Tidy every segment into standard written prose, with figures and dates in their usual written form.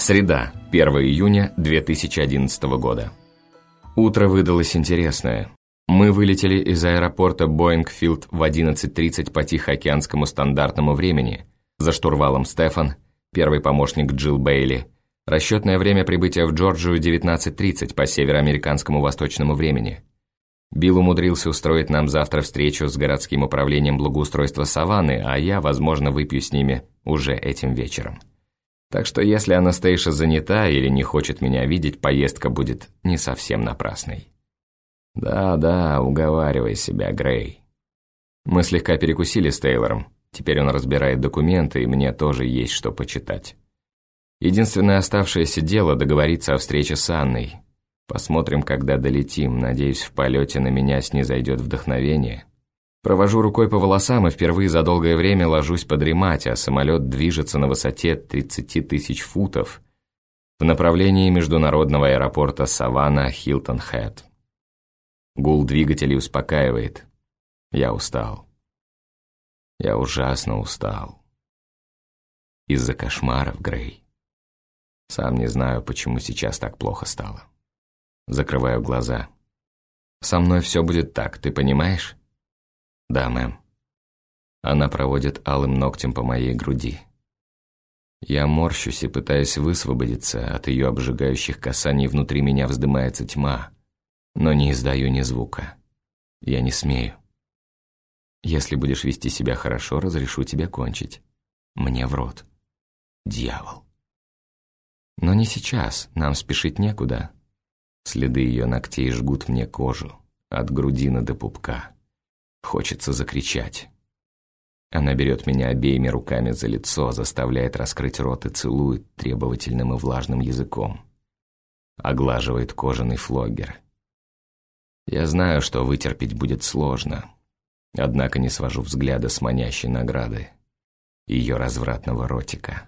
Среда, 1 июня 2011 года. Утро выдалось интересное. Мы вылетели из аэропорта Боингфилд в 11:30 по Тихоокеанскому стандартному времени. За штурвалом Стефан, первый помощник Джилл Бейли. Расчетное время прибытия в Джорджию 19:30 по североамериканскому восточному времени. Билл умудрился устроить нам завтра встречу с городским управлением благоустройства Саванны, а я, возможно, выпью с ними уже этим вечером. Так что если Анастейша занята или не хочет меня видеть, поездка будет не совсем напрасной. Да, уговаривай себя, Грей. Мы слегка перекусили с Тейлором. Теперь он разбирает документы, и мне тоже есть что почитать. Единственное оставшееся дело — договориться о встрече с Анной. Посмотрим, когда долетим. Надеюсь, в полете на меня снизойдет вдохновение. Провожу рукой по волосам и впервые за долгое время ложусь подремать, а самолет движется на высоте 30 тысяч футов в направлении международного аэропорта Саванна-Хилтон-Хэд. Гул двигателей успокаивает. Я устал. Я ужасно устал. Из-за кошмаров, Грей. Сам не знаю, почему сейчас так плохо стало. Закрываю глаза. Со мной все будет так, ты понимаешь? Да, мэм. Она проводит алым ногтем по моей груди. Я морщусь и пытаюсь высвободиться, от ее обжигающих касаний внутри меня вздымается тьма, но не издаю ни звука. Я не смею. Если будешь вести себя хорошо, разрешу тебе кончить. Мне в рот. Дьявол. Но не сейчас, нам спешить некуда. Следы ее ногтей жгут мне кожу, от грудины до пупка. Хочется закричать. Она берет меня обеими руками за лицо, заставляет раскрыть рот и целует требовательным и влажным языком. Оглаживает кожаный флоггер. Я знаю, что вытерпеть будет сложно, однако не свожу взгляда с манящей награды, ее развратного ротика.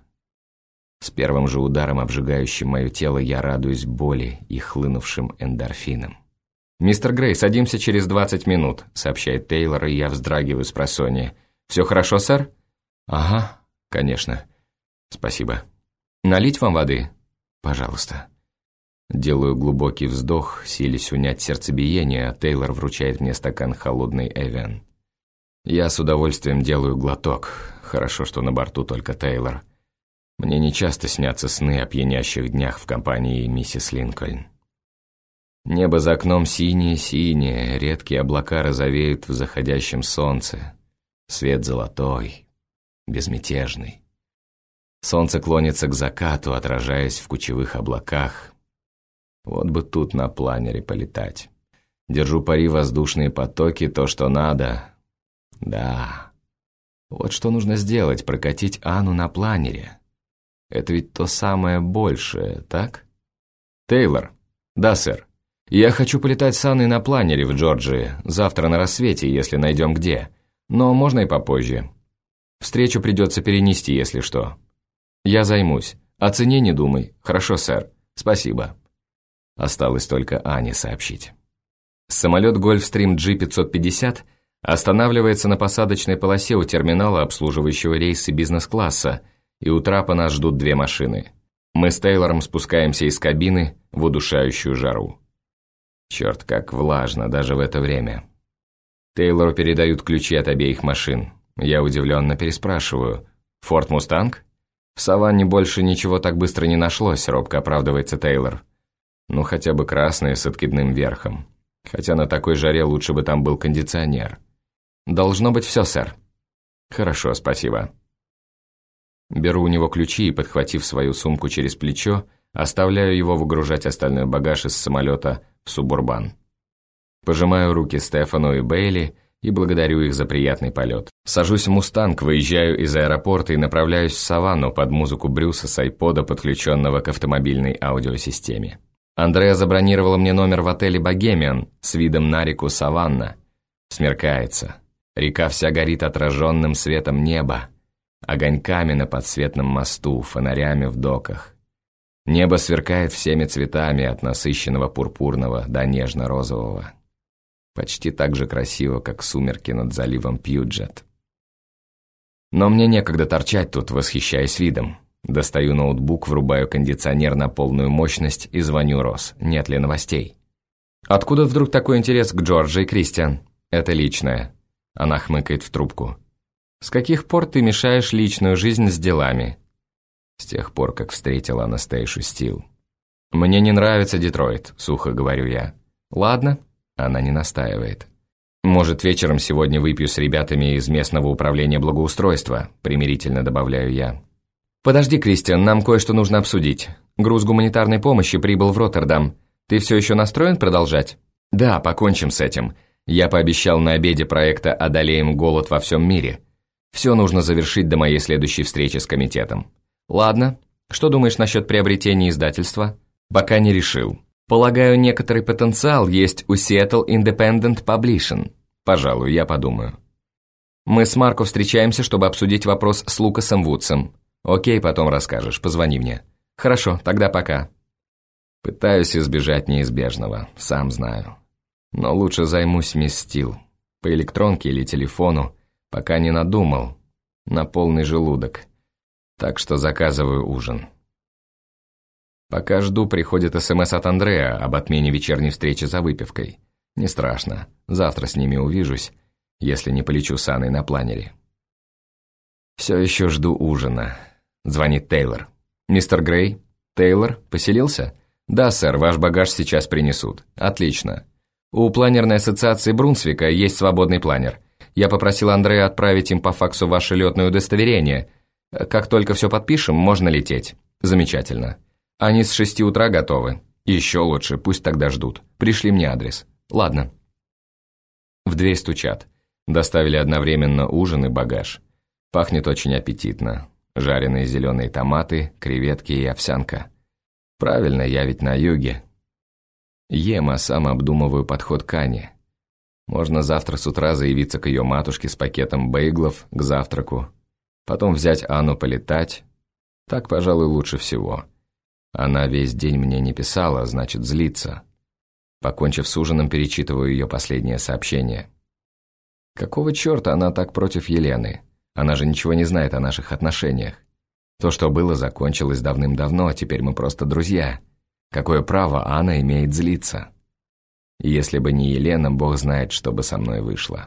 С первым же ударом, обжигающим мое тело, я радуюсь боли и хлынувшим эндорфинам. «Мистер Грей, садимся через 20 минут», — сообщает Тейлор, и я вздрагиваю спросонья. «Все хорошо, сэр?» «Ага, конечно. Спасибо. Налить вам воды?» «Пожалуйста». Делаю глубокий вздох, силясь унять сердцебиение, а Тейлор вручает мне стакан холодной Эвиан. Я с удовольствием делаю глоток. Хорошо, что на борту только Тейлор. Мне нечасто снятся сны о пьянящих днях в компании миссис Линкольн. Небо за окном синее-синее, редкие облака розовеют в заходящем солнце. Свет золотой, безмятежный. Солнце клонится к закату, отражаясь в кучевых облаках. Вот бы тут на планере полетать. Держу пари, воздушные потоки, то, что надо. Да, вот что нужно сделать, прокатить Анну на планере. Это ведь то самое большее, так? Тейлор. Да, сэр. Я хочу полетать с Анной на планере в Джорджии, завтра на рассвете, если найдем где. Но можно и попозже. Встречу придется перенести, если что. Я займусь. О цене не думай. Хорошо, сэр. Спасибо. Осталось только Ане сообщить. Самолет Gulfstream G550 останавливается на посадочной полосе у терминала, обслуживающего рейсы бизнес-класса, и у трапа нас ждут 2 машины. Мы с Тейлором спускаемся из кабины в удушающую жару. Черт, как влажно даже в это время. Тейлору передают ключи от обеих машин. Я удивленно переспрашиваю. «Форд Мустанг?» «В Саванне больше ничего так быстро не нашлось», — робко оправдывается Тейлор. «Ну, хотя бы красные с откидным верхом. Хотя на такой жаре лучше бы там был кондиционер». «Должно быть все, сэр». «Хорошо, спасибо». Беру у него ключи и, подхватив свою сумку через плечо, оставляю его выгружать остальной багаж из самолета в Субурбан. Пожимаю руки Стефану и Бейли и благодарю их за приятный полет. Сажусь в «Мустанг», выезжаю из аэропорта и направляюсь в Саванну под музыку Брюса с айпода, подключенного к автомобильной аудиосистеме. Андреа забронировала мне номер в отеле «Богемиан» с видом на реку Саванна. Смеркается. Река вся горит отраженным светом неба, огоньками на подсветном мосту, фонарями в доках. Небо сверкает всеми цветами, от насыщенного пурпурного до нежно-розового. Почти так же красиво, как сумерки над заливом Пьюджет. Но мне некогда торчать тут, восхищаясь видом. Достаю ноутбук, врубаю кондиционер на полную мощность и звоню Росс, нет ли новостей. «Откуда вдруг такой интерес к Джорджи и Кристиан?» «Это личное». Она хмыкает в трубку. «С каких пор ты мешаешь личную жизнь с делами?» «С тех пор, как встретила Анастейшу Стил». «Мне не нравится Детройт», — сухо говорю я. «Ладно». Она не настаивает. «Может, вечером сегодня выпью с ребятами из местного управления благоустройства», — примирительно добавляю я. «Подожди, Кристиан, нам кое-что нужно обсудить. Груз гуманитарной помощи прибыл в Роттердам. Ты все еще настроен продолжать?» «Да, покончим с этим. Я пообещал на обеде проекта «Одолеем голод во всем мире». Все нужно завершить до моей следующей встречи с комитетом». «Ладно. Что думаешь насчет приобретения издательства?» «Пока не решил. Полагаю, некоторый потенциал есть у Seattle Independent Publishing. Пожалуй, я подумаю». «Мы с Марко встречаемся, чтобы обсудить вопрос с Лукасом Вудсом. Окей, потом расскажешь, позвони мне». «Хорошо, тогда пока». Пытаюсь избежать неизбежного, сам знаю. Но лучше займусь мисс Стил. По электронке или телефону, пока не надумал. На полный желудок. Так что заказываю ужин. Пока жду, приходит СМС от Андреа об отмене вечерней встречи за выпивкой. Не страшно, завтра с ними увижусь, если не полечу с Анной на планере. Все еще жду ужина. Звонит Тейлор. «Мистер Грей? Тейлор, поселился?» «Да, сэр, ваш багаж сейчас принесут». «Отлично. У планерной ассоциации Брунсвика есть свободный планер. Я попросил Андрея отправить им по факсу ваше летное удостоверение. Как только все подпишем, можно лететь». «Замечательно. Они с 6 утра готовы. Еще лучше, пусть тогда ждут. Пришли мне адрес». «Ладно». В дверь стучат. Доставили одновременно ужин и багаж. Пахнет очень аппетитно. Жареные зеленые томаты, креветки и овсянка. Правильно, я ведь на юге. Ем, а сам обдумываю подход к Ане. Можно завтра с утра заявиться к ее матушке с пакетом бейглов к завтраку. Потом взять Анну полетать. Так, пожалуй, лучше всего. Она весь день мне не писала, значит, злится. Покончив с ужином, перечитываю ее последнее сообщение. Какого черта она так против Елены? Она же ничего не знает о наших отношениях. То, что было, закончилось давным-давно, а теперь мы просто друзья. Какое право Анна имеет злиться? И если бы не Елена, бог знает, что бы со мной вышло.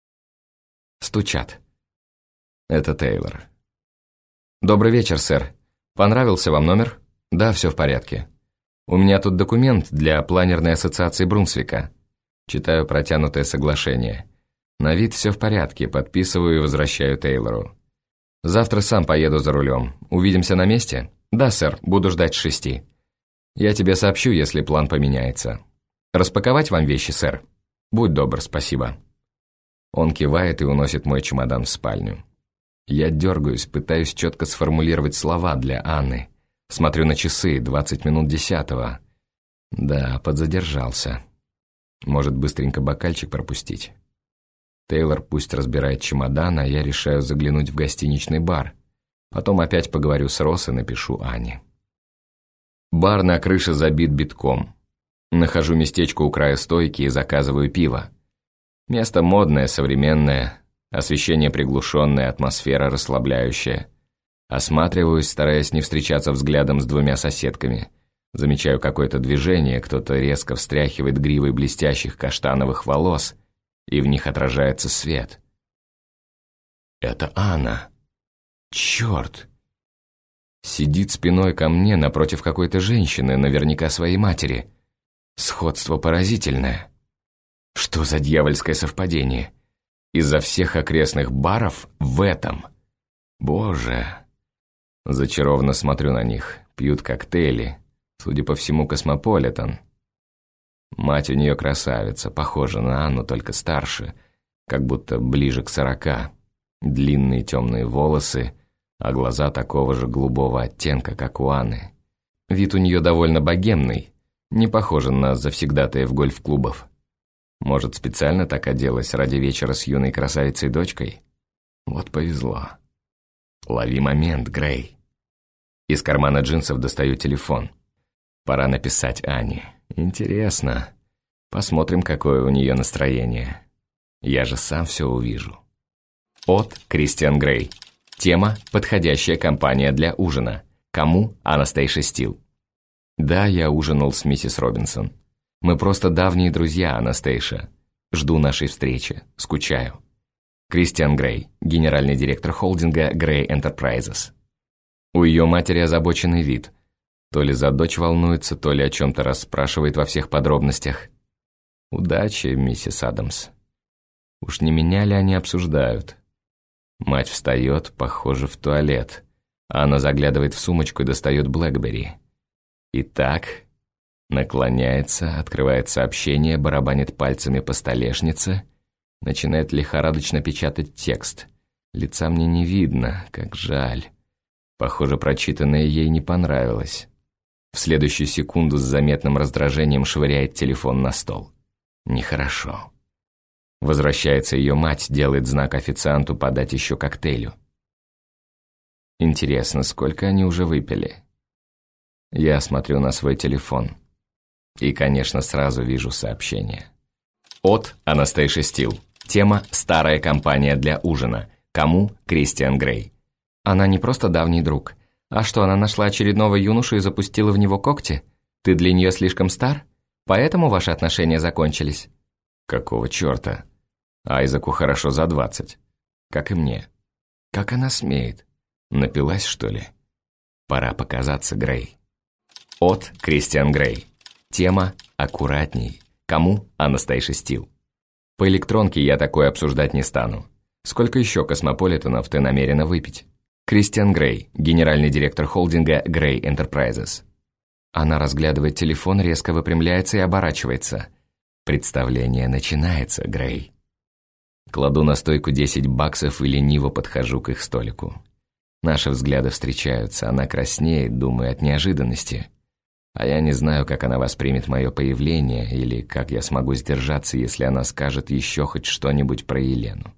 Стучат. Это Тейлор. «Добрый вечер, сэр. Понравился вам номер?» «Да, все в порядке. У меня тут документ для планерной ассоциации Брунсвика». Читаю протянутое соглашение. На вид все в порядке, подписываю и возвращаю Тейлору. «Завтра сам поеду за рулем. Увидимся на месте?» «Да, сэр, буду ждать с 6. Я тебе сообщу, если план поменяется. Распаковать вам вещи, сэр?» «Будь добр, спасибо». Он кивает и уносит мой чемодан в спальню. Я дергаюсь, пытаюсь четко сформулировать слова для Анны. Смотрю на часы, 20 минут 10. Да, подзадержался. Может, быстренько бокальчик пропустить? Тейлор пусть разбирает чемодан, а я решаю заглянуть в гостиничный бар. Потом опять поговорю с Росс и напишу Ане. Бар на крыше забит битком. Нахожу местечко у края стойки и заказываю пиво. Место модное, современное, освещение приглушенное, атмосфера расслабляющая. Осматриваюсь, стараясь не встречаться взглядом с двумя соседками. Замечаю какое-то движение, кто-то резко встряхивает гривой блестящих каштановых волос, и в них отражается свет. Это Анна. Черт! Сидит спиной ко мне напротив какой-то женщины, наверняка своей матери. Сходство поразительное. Что за дьявольское совпадение? Изо всех окрестных баров в этом. Боже! Зачарованно смотрю на них. Пьют коктейли. Судя по всему, космополитен. Мать у нее красавица, похожа на Анну, только старше, как будто ближе к 40. Длинные темные волосы, а глаза такого же голубого оттенка, как у Анны. Вид у нее довольно богемный, не похожа на завсегдатаев гольф-клубов. Может, специально так оделась ради вечера с юной красавицей-дочкой? Вот повезло. Лови момент, Грей. Из кармана джинсов достаю телефон. Пора написать Ане. Интересно. Посмотрим, какое у нее настроение. Я же сам все увижу. От Кристиан Грей. Тема «Подходящая компания для ужина». Кому? Анастейша Стил. Да, я ужинал с миссис Робинсон. Мы просто давние друзья, Анастейша. Жду нашей встречи. Скучаю. Кристиан Грей, генеральный директор холдинга Грей Enterprises. У ее матери озабоченный вид. То ли за дочь волнуется, то ли о чем-то расспрашивает во всех подробностях. Удачи, миссис Адамс. Уж не меня ли они обсуждают? Мать встает, похоже, в туалет. Анна заглядывает в сумочку и достает Блэкберри. Итак, наклоняется, открывает сообщение, барабанит пальцами по столешнице, начинает лихорадочно печатать текст. Лица мне не видно, как жаль. Похоже, прочитанное ей не понравилось. В следующую секунду с заметным раздражением швыряет телефон на стол. Нехорошо. Возвращается ее мать, делает знак официанту подать еще коктейлю. Интересно, сколько они уже выпили? Я смотрю на свой телефон. И, конечно, сразу вижу сообщение. От Анастейши Стил. Тема «Старая компания для ужина». Кому? Кристиан Грей. Она не просто давний друг. А что, она нашла очередного юношу и запустила в него когти? Ты для нее слишком стар? Поэтому ваши отношения закончились? Какого черта? Айзеку хорошо за 20. Как и мне. Как она смеет? Напилась, что ли? Пора показаться, Грей. От Кристиан Грей. Тема «Аккуратней». Кому? Анастейша Стил. По электронке я такое обсуждать не стану. Сколько еще космополитенов ты намерена выпить? Кристиан Грей, генеральный директор холдинга Грей Enterprises. Она разглядывает телефон, резко выпрямляется и оборачивается. Представление начинается, Грей. Кладу на стойку $10 и лениво подхожу к их столику. Наши взгляды встречаются, она краснеет, думаю, от неожиданности. А я не знаю, как она воспримет мое появление, или как я смогу сдержаться, если она скажет еще хоть что-нибудь про Елену.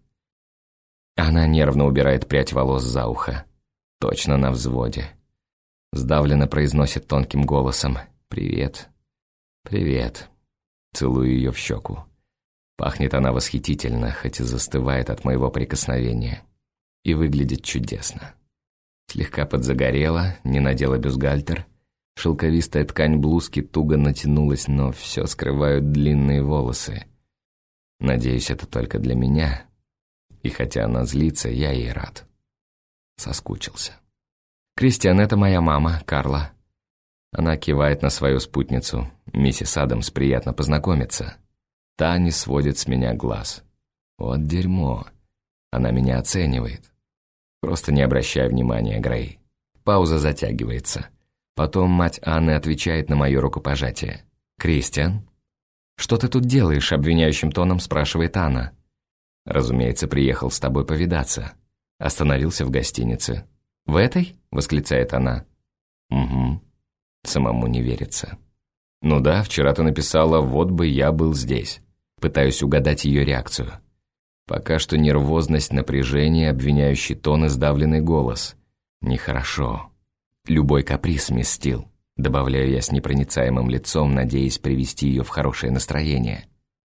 Она нервно убирает прядь волос за ухо. Точно на взводе. Сдавленно произносит тонким голосом: «Привет». «Привет». Целую ее в щеку. Пахнет она восхитительно, хоть и застывает от моего прикосновения. И выглядит чудесно. Слегка подзагорела, не надела бюстгальтер. Шелковистая ткань блузки туго натянулась, но все скрывают длинные волосы. Надеюсь, это только для меня. И хотя она злится, я ей рад. Соскучился. «Кристиан, это моя мама, Карла». Она кивает на свою спутницу. «Миссис Адамс, приятно познакомиться». Та не сводит с меня глаз. Вот дерьмо. Она меня оценивает. Просто не обращай внимания, Грей. Пауза затягивается. Потом мать Анны отвечает на мое рукопожатие. «Кристиан?» «Что ты тут делаешь?» — обвиняющим тоном спрашивает Анна. «Разумеется, приехал с тобой повидаться». Остановился в гостинице. «В этой?» — восклицает она. «Угу». Самому не верится. «Ну да, вчера ты написала, вот бы я был здесь». Пытаюсь угадать ее реакцию. Пока что нервозность, напряжение, обвиняющий тон и сдавленный голос. Нехорошо. «Любой каприз, мисс Стил», — добавляю я с непроницаемым лицом, надеясь привести ее в хорошее настроение.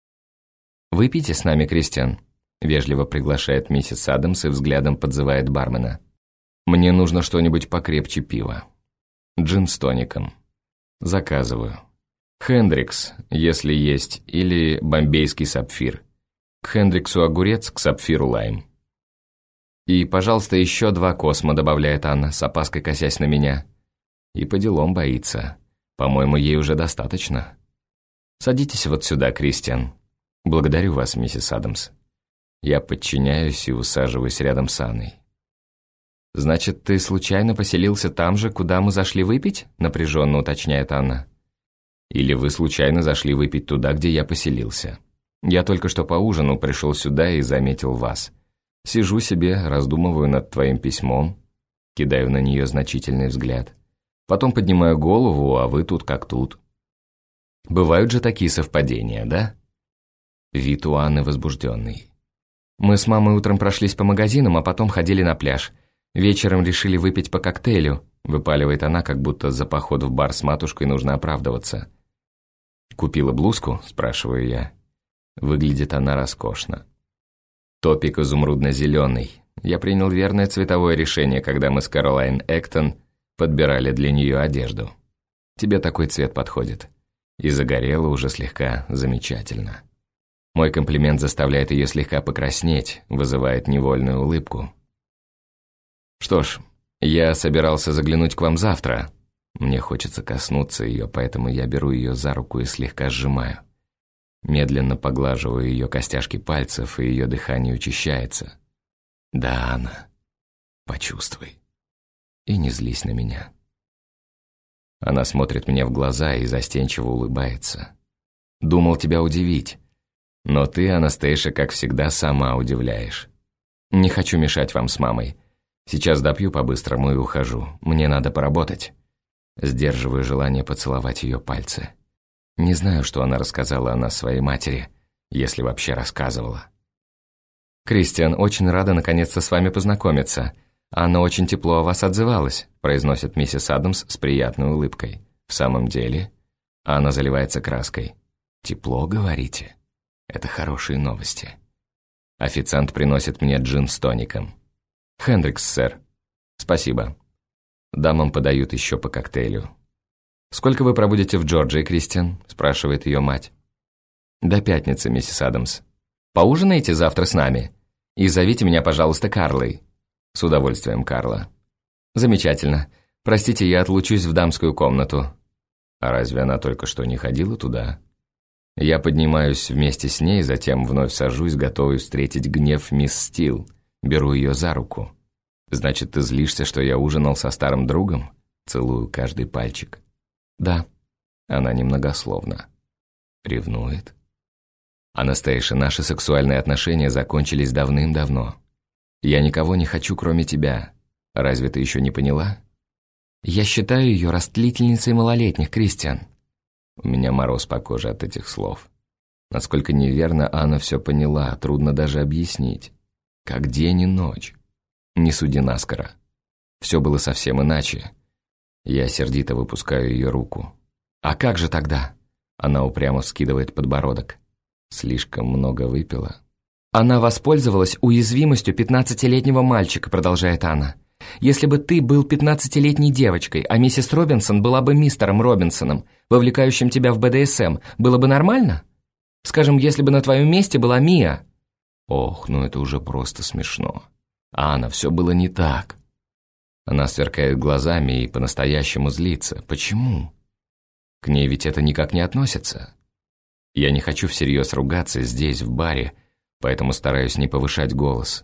«Выпейте с нами, Кристиан», — вежливо приглашает миссис Адамс и взглядом подзывает бармена. «Мне нужно что-нибудь покрепче пива. Джин с тоником. Заказываю. Хендрикс, если есть, или бомбейский сапфир. К Хендриксу огурец, к сапфиру лайм». «И, пожалуйста, еще 2 космо», — добавляет Анна, с опаской косясь на меня. И по делам боится. По-моему, ей уже достаточно. «Садитесь вот сюда, Кристиан». «Благодарю вас, миссис Адамс». Я подчиняюсь и усаживаюсь рядом с Анной. «Значит, ты случайно поселился там же, куда мы зашли выпить?» — напряженно уточняет Анна. «Или вы случайно зашли выпить туда, где я поселился? Я только что поужинал, пришел сюда и заметил вас. Сижу себе, раздумываю над твоим письмом, кидаю на нее значительный взгляд. Потом поднимаю голову, а вы тут как тут. Бывают же такие совпадения, да?» Вид у Анны возбужденный. «Мы с мамой утром прошлись по магазинам, а потом ходили на пляж. Вечером решили выпить по коктейлю», — выпаливает она, как будто за поход в бар с матушкой нужно оправдываться. «Купила блузку?» — спрашиваю я. Выглядит она роскошно. Топик изумрудно-зеленый. Я принял верное цветовое решение, когда мы с Кэролайн Эктон подбирали для нее одежду. Тебе такой цвет подходит. И загорела уже слегка замечательно. Мой комплимент заставляет ее слегка покраснеть, вызывает невольную улыбку. Что ж, я собирался заглянуть к вам завтра. Мне хочется коснуться ее, поэтому я беру ее за руку и слегка сжимаю. Медленно поглаживаю ее костяшки пальцев, и ее дыхание учащается. Да, Анна, почувствуй. И не злись на меня. Она смотрит мне в глаза и застенчиво улыбается. Думал тебя удивить. Но ты, Анастейша, как всегда, сама удивляешь. Не хочу мешать вам с мамой. Сейчас допью по-быстрому и ухожу. Мне надо поработать. Сдерживаю желание поцеловать ее пальцы. Не знаю, что она рассказала о нас своей матери, если вообще рассказывала. «Кристиан, очень рада наконец-то с вами познакомиться. Анна очень тепло о вас отзывалась», произносит миссис Адамс с приятной улыбкой. «В самом деле?» Анна заливается краской. «Тепло, говорите? Это хорошие новости». Официант приносит мне джин с тоником. «Хендрикс, сэр». «Спасибо». Дамам подают еще по коктейлю. «Сколько вы пробудете в Джорджии, Кристиан?» спрашивает ее мать. «До пятницы, миссис Адамс. Поужинаете завтра с нами? И зовите меня, пожалуйста, Карлой». «С удовольствием, Карла». «Замечательно. Простите, я отлучусь в дамскую комнату». «А разве она только что не ходила туда?» Я поднимаюсь вместе с ней, затем вновь сажусь, готовый встретить гнев мисс Стил. Беру ее за руку. «Значит, ты злишься, что я ужинал со старым другом?» Целую каждый пальчик. «Да». Она немногословна. Ревнует. «Анастейша, наши сексуальные отношения закончились давным-давно. Я никого не хочу, кроме тебя. Разве ты еще не поняла?» «Я считаю ее растлительницей малолетних, Кристиан». У меня мороз по коже от этих слов. Насколько неверно Анна все поняла, трудно даже объяснить. Как день и ночь. Не суди наскоро. Все было совсем иначе. Я сердито выпускаю ее руку. «А как же тогда?» Она упрямо вскидывает подбородок. Слишком много выпила. «Она воспользовалась уязвимостью 15-летнего мальчика», продолжает Анна. «Если бы ты был 15-летней девочкой, а миссис Робинсон была бы мистером Робинсоном, вовлекающим тебя в БДСМ, было бы нормально? Скажем, если бы на твоем месте была Мия». Ох, ну это уже просто смешно. Анна, все было не так. Она сверкает глазами и по-настоящему злится. Почему? К ней ведь это никак не относится. Я не хочу всерьез ругаться здесь, в баре, поэтому стараюсь не повышать голос.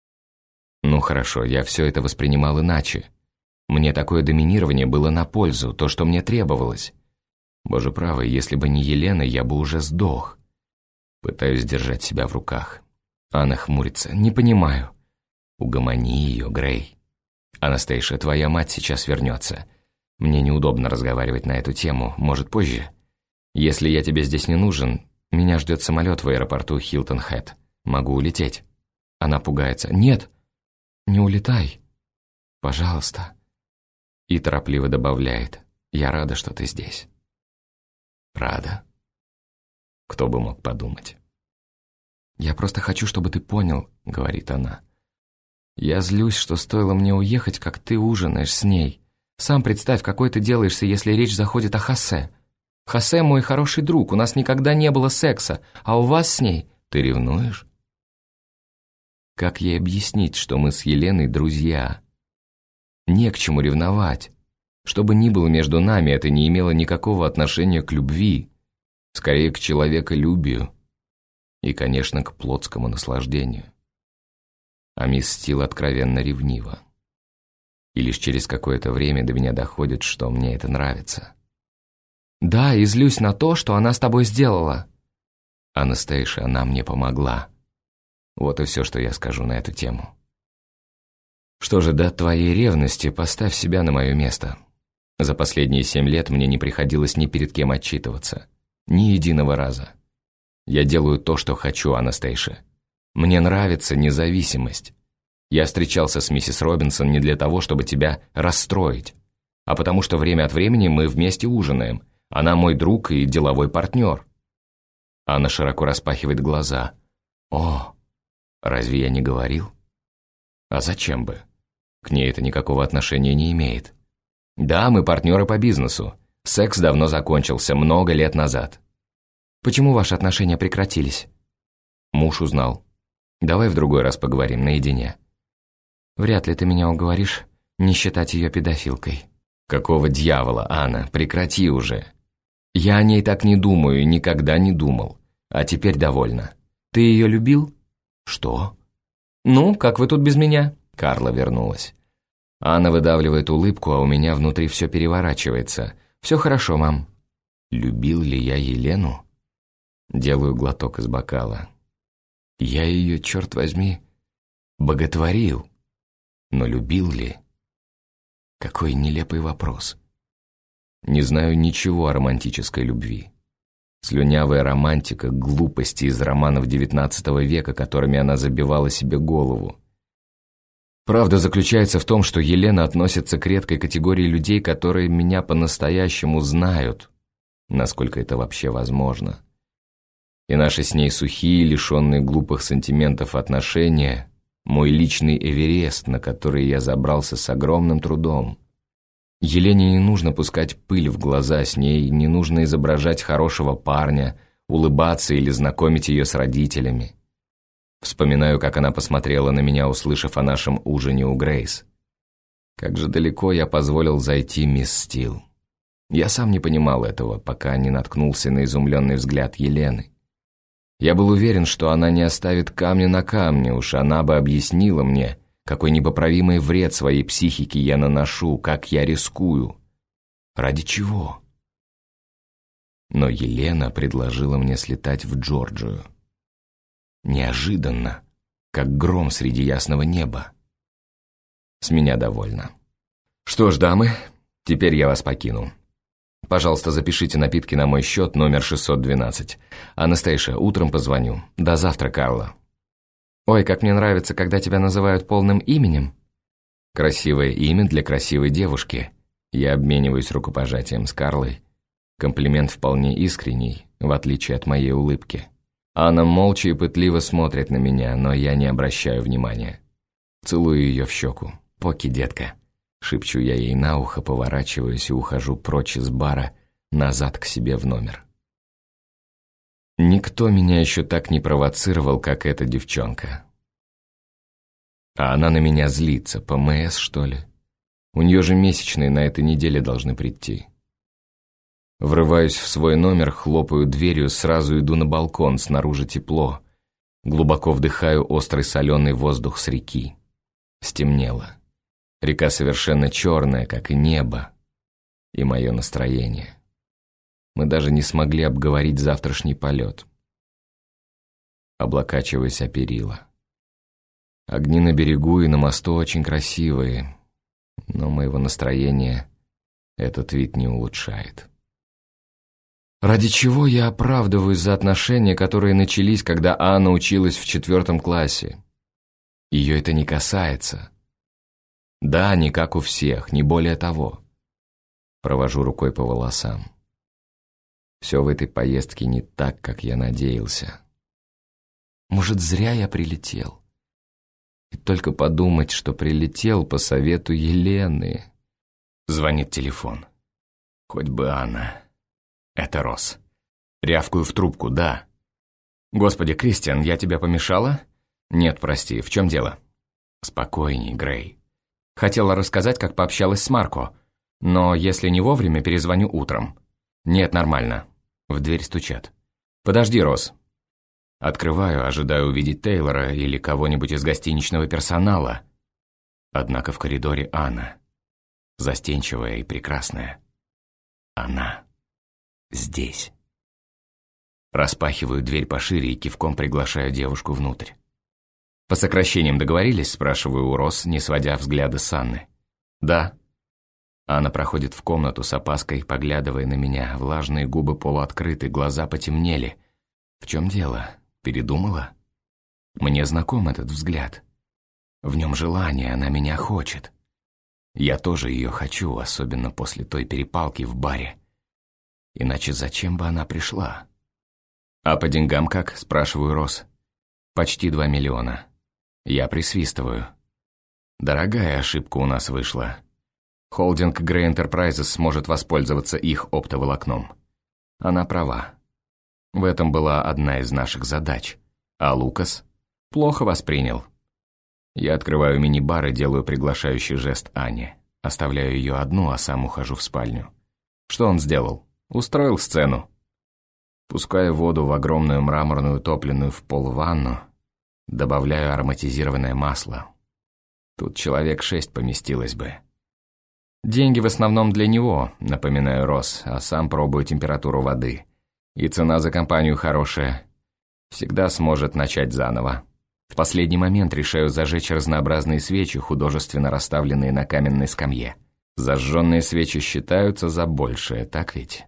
Ну хорошо, я все это воспринимал иначе. Мне такое доминирование было на пользу, то, что мне требовалось. Боже правый, если бы не Елена, я бы уже сдох. Пытаюсь держать себя в руках. Анна хмурится. «Не понимаю». «Угомони ее, Грей. Анастейша, твоя мать сейчас вернется. Мне неудобно разговаривать на эту тему, может, позже? Если я тебе здесь не нужен, меня ждет самолет в аэропорту Хилтон-Хэт. Могу улететь». Она пугается. «Нет, не улетай. Пожалуйста». И торопливо добавляет. «Я рада, что ты здесь». «Рада?» Кто бы мог подумать. «Я просто хочу, чтобы ты понял», — говорит она. «Я злюсь, что стоило мне уехать, как ты ужинаешь с ней. Сам представь, какой ты делаешься, если речь заходит о Хосе. Хосе мой хороший друг, у нас никогда не было секса, а у вас с ней...» «Ты ревнуешь?» Как ей объяснить, что мы с Еленой друзья? Не к чему ревновать. Что бы ни было между нами, это не имело никакого отношения к любви. Скорее, к человеколюбию. И, конечно, к плотскому наслаждению. А мисс Стил откровенно ревнива. И лишь через какое-то время до меня доходит, что мне это нравится. «Да, и злюсь на то, что она с тобой сделала». «Анастейша, она мне помогла». Вот и все, что я скажу на эту тему. Что же до твоей ревности, поставь себя на мое место. За последние 7 лет мне не приходилось ни перед кем отчитываться. Ни единого раза. Я делаю то, что хочу, Анастейша. Мне нравится независимость. Я встречался с миссис Робинсон не для того, чтобы тебя расстроить, а потому что время от времени мы вместе ужинаем. Она мой друг и деловой партнер. Анна широко распахивает глаза. О, разве я не говорил? А зачем бы? К ней это никакого отношения не имеет. Да, мы партнеры по бизнесу. Секс давно закончился, много лет назад. Почему ваши отношения прекратились? Муж узнал. Давай в другой раз поговорим наедине. Вряд ли ты меня уговоришь не считать ее педофилкой. Какого дьявола, Анна, прекрати уже. Я о ней так не думаю и никогда не думал. А теперь довольна. Ты ее любил? Что? Ну, как вы тут без меня? Карла вернулась. Анна выдавливает улыбку, а у меня внутри все переворачивается. Все хорошо, мам. Любил ли я Елену? Делаю глоток из бокала. Я ее, черт возьми, боготворил. Но любил ли? Какой нелепый вопрос. Не знаю ничего о романтической любви. Слюнявая романтика, глупости из романов XIX века, которыми она забивала себе голову. Правда заключается в том, что Елена относится к редкой категории людей, которые меня по-настоящему знают, насколько это вообще возможно. И наши с ней сухие, лишенные глупых сантиментов отношения – мой личный Эверест, на который я забрался с огромным трудом. Елене не нужно пускать пыль в глаза, с ней не нужно изображать хорошего парня, улыбаться или знакомить ее с родителями. Вспоминаю, как она посмотрела на меня, услышав о нашем ужине у Грейс. Как же далеко я позволил зайти мисс Стил. Я сам не понимал этого, пока не наткнулся на изумленный взгляд Елены. Я был уверен, что она не оставит камня на камне, уж она бы объяснила мне, какой непоправимый вред своей психике я наношу, как я рискую. Ради чего? Но Елена предложила мне слетать в Джорджию. Неожиданно, как гром среди ясного неба. С меня довольно. Что ж, дамы, теперь я вас покину. Пожалуйста, запишите напитки на мой счет, номер 612. Анастейша, утром позвоню. До завтра, Карла. Ой, как мне нравится, когда тебя называют полным именем. Красивое имя для красивой девушки. Я обмениваюсь рукопожатием с Карлой. Комплимент вполне искренний, в отличие от моей улыбки. Анна молча и пытливо смотрит на меня, но я не обращаю внимания. Целую ее в щеку. «Поки, детка». Шепчу я ей на ухо, поворачиваюсь и ухожу прочь из бара, назад к себе в номер. Никто меня еще так не провоцировал, как эта девчонка. А она на меня злится, ПМС, что ли? У нее же месячные на этой неделе должны прийти. Врываюсь в свой номер, хлопаю дверью, сразу иду на балкон, снаружи тепло. Глубоко вдыхаю острый соленый воздух с реки. Стемнело. Река совершенно черная, как и небо, и мое настроение. Мы даже не смогли обговорить завтрашний полет. Облокачиваюсь о перила. Огни на берегу и на мосту очень красивые, но моего настроения этот вид не улучшает. Ради чего я оправдываюсь за отношения, которые начались, когда Анна училась в 4 классе? Ее это не касается. Да, не как у всех, не более того. Провожу рукой по волосам. Все в этой поездке не так, как я надеялся. Может, зря я прилетел? И только подумать, что прилетел по совету Елены. Звонит телефон. Хоть бы Анна. Это Росс. Рявкаю в трубку, да. Господи, Кристиан, я тебя помешала? Нет, прости, в чем дело? Спокойней, Грей. Хотела рассказать, как пообщалась с Марко, но если не вовремя, перезвоню утром. Нет, нормально. В дверь стучат. Подожди, Росс. Открываю, ожидаю увидеть Тейлора или кого-нибудь из гостиничного персонала. Однако в коридоре Анна. Застенчивая и прекрасная. Она здесь. Распахиваю дверь пошире и кивком приглашаю девушку внутрь. «По сокращениям договорились?» – спрашиваю у Росс, не сводя взгляда с Анны. «Да». Анна проходит в комнату с опаской, поглядывая на меня. Влажные губы полуоткрыты, глаза потемнели. В чем дело? Передумала? Мне знаком этот взгляд. В нем желание, она меня хочет. Я тоже ее хочу, особенно после той перепалки в баре. Иначе зачем бы она пришла? «А по деньгам как?» – спрашиваю Росс. «Почти 2 миллиона». Я присвистываю. Дорогая ошибка у нас вышла. Холдинг Grey Enterprises сможет воспользоваться их оптоволокном. Она права. В этом была одна из наших задач, а Лукас плохо воспринял. Я открываю мини-бар и делаю приглашающий жест Ане. Оставляю ее одну, а сам ухожу в спальню. Что он сделал? Устроил сцену. Пускаю воду в огромную мраморную топленную в пол ванну, добавляю ароматизированное масло. Тут человек 6 поместилось бы. Деньги в основном для него, напоминаю Росс, а сам пробую температуру воды. И цена за компанию хорошая. Всегда сможет начать заново. В последний момент решаю зажечь разнообразные свечи, художественно расставленные на каменной скамье. Зажженные свечи считаются за большее, так ведь?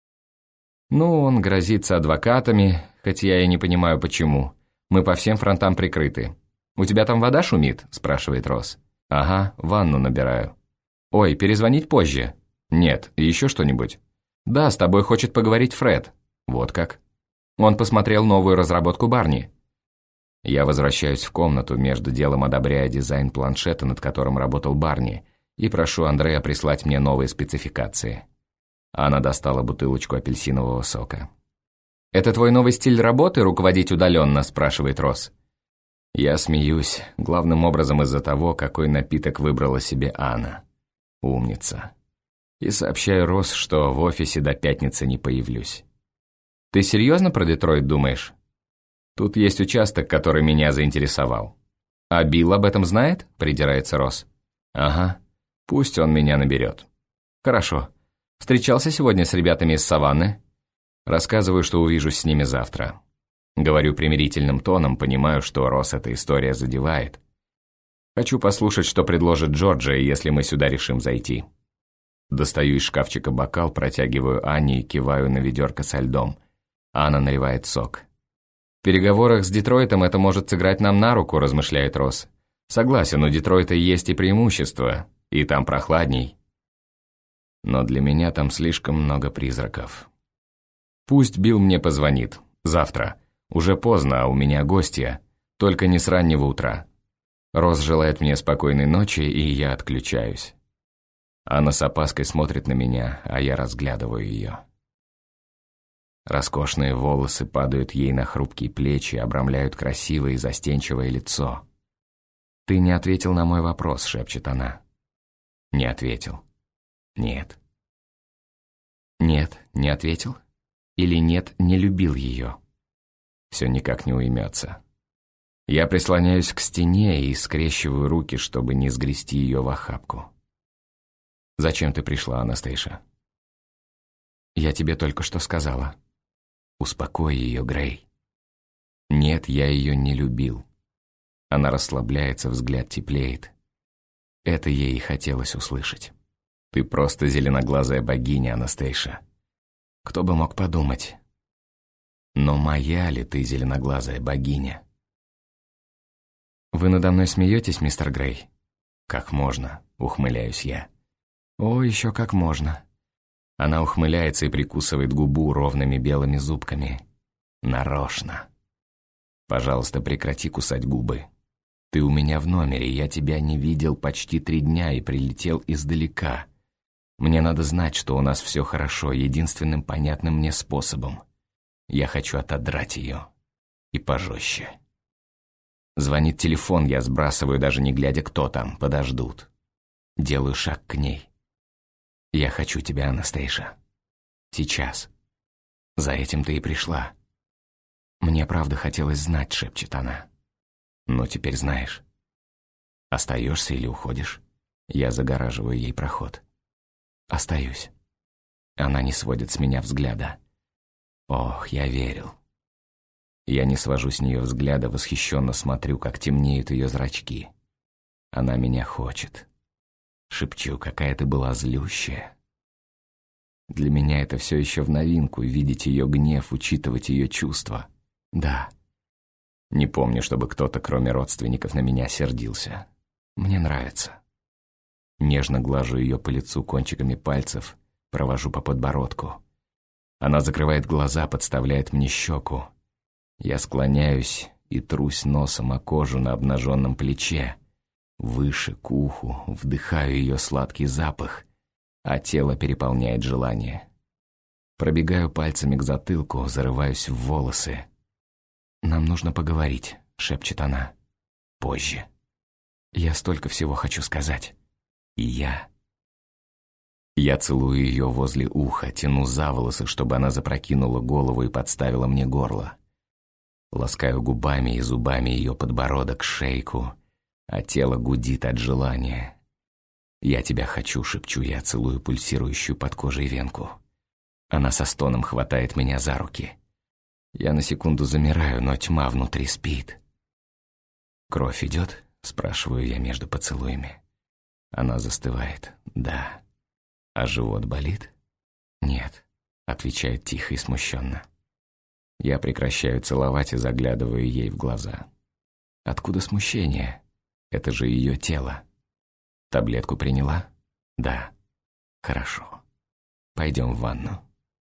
Ну, он грозится адвокатами, хоть я и не понимаю, почему. Мы по всем фронтам прикрыты. «У тебя там вода шумит?» – спрашивает Росс. «Ага, ванну набираю». «Ой, перезвонить позже?» «Нет, еще что-нибудь?» «Да, с тобой хочет поговорить Фред». «Вот как?» Он посмотрел новую разработку Барни. Я возвращаюсь в комнату, между делом одобряя дизайн планшета, над которым работал Барни, и прошу Андрея прислать мне новые спецификации. Она достала бутылочку апельсинового сока. «Это твой новый стиль работы, руководить удаленно?» – спрашивает Росс. Я смеюсь, главным образом из-за того, какой напиток выбрала себе Анна. Умница. И сообщаю Росс, что в офисе до пятницы не появлюсь. «Ты серьезно про Детройт думаешь?» «Тут есть участок, который меня заинтересовал». «А Билл об этом знает?» – придирается Росс. «Ага, пусть он меня наберет». «Хорошо. Встречался сегодня с ребятами из Саванны?» «Рассказываю, что увижусь с ними завтра». Говорю примирительным тоном, понимаю, что Росс эта история задевает. Хочу послушать, что предложит Джорджия, если мы сюда решим зайти. Достаю из шкафчика бокал, протягиваю Анне и киваю на ведерко со льдом. Анна наливает сок. «В переговорах с Детройтом это может сыграть нам на руку», – размышляет Росс. «Согласен, у Детройта есть и преимущества, и там прохладней. Но для меня там слишком много призраков. Пусть Билл мне позвонит. Завтра. Уже поздно, а у меня гостья. Только не с раннего утра. Росс желает мне спокойной ночи, и я отключаюсь. Анна с опаской смотрит на меня, а я разглядываю ее. Роскошные волосы падают ей на хрупкие плечи, обрамляют красивое и застенчивое лицо. «Ты не ответил на мой вопрос», — шепчет она. «Не ответил». «Нет». «Нет, не ответил?» Или «нет, не любил ее?» Все никак не уймется. Я прислоняюсь к стене и скрещиваю руки, чтобы не сгрести ее в охапку. «Зачем ты пришла, Анастейша?» «Я тебе только что сказала». «Успокой ее, Грей». «Нет, я ее не любил». Она расслабляется, взгляд теплеет. Это ей и хотелось услышать. «Ты просто зеленоглазая богиня, Анастейша. Кто бы мог подумать? Но моя ли ты зеленоглазая богиня?» «Вы надо мной смеетесь, мистер Грей?» «Как можно?» — ухмыляюсь я. «О, еще как можно». Она ухмыляется и прикусывает губу ровными белыми зубками. «Нарочно. Пожалуйста, прекрати кусать губы. Ты у меня в номере, я тебя не видел почти 3 дня и прилетел издалека. Мне надо знать, что у нас все хорошо, единственным понятным мне способом. Я хочу отодрать ее. И пожестче». Звонит телефон, я сбрасываю, даже не глядя, кто там, подождут. Делаю шаг к ней. «Я хочу тебя, Анастейша. Сейчас. За этим ты и пришла». «Мне правда хотелось знать», — шепчет она. «Ну, теперь знаешь. Остаешься или уходишь?» Я загораживаю ей проход. «Остаюсь». Она не сводит с меня взгляда. Ох, я верил. Я не свожу с нее взгляда, восхищенно смотрю, как темнеют ее зрачки. Она меня хочет. Шепчу, какая ты была злющая. Для меня это все еще в новинку, видеть ее гнев, учитывать ее чувства. Да. Не помню, чтобы кто-то, кроме родственников, на меня сердился. Мне нравится. Нежно глажу ее по лицу кончиками пальцев, провожу по подбородку. Она закрывает глаза, подставляет мне щеку. Я склоняюсь и трусь носом о кожу на обнаженном плече. выше, к уху, вдыхаю ее сладкий запах, а тело переполняет желание. Пробегаю пальцами к затылку, зарываюсь в волосы. «Нам нужно поговорить», — шепчет она. «Позже. Я столько всего хочу сказать. И я...» Я целую ее возле уха, тяну за волосы, чтобы она запрокинула голову и подставила мне горло. Ласкаю губами и зубами ее подбородок, шейку, а тело гудит от желания. «Я тебя хочу», — шепчу я, целую пульсирующую под кожей венку. Она со стоном хватает меня за руки. Я на секунду замираю, но тьма внутри спит. «Кровь идет?» — спрашиваю я между поцелуями. Она застывает. «Да». «А живот болит?» «Нет», — отвечает тихо и смущенно. Я прекращаю целовать и заглядываю ей в глаза. «Откуда смущение? Это же ее тело». «Таблетку приняла?» «Да». «Хорошо. Пойдем в ванну».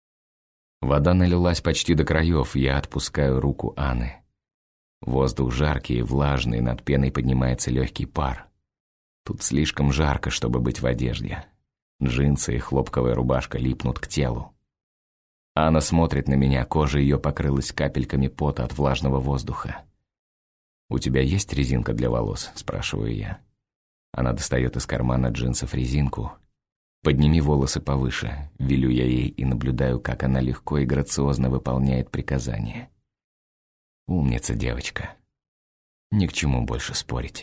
Вода налилась почти до краев, я отпускаю руку Анны. Воздух жаркий и влажный, над пеной поднимается легкий пар. Тут слишком жарко, чтобы быть в одежде. Джинсы и хлопковая рубашка липнут к телу. Анна смотрит на меня, кожа ее покрылась капельками пота от влажного воздуха. «У тебя есть резинка для волос?» – спрашиваю я. Она достает из кармана джинсов резинку. «Подними волосы повыше», – велю я ей и наблюдаю, как она легко и грациозно выполняет приказание. Умница девочка. Ни к чему больше спорить.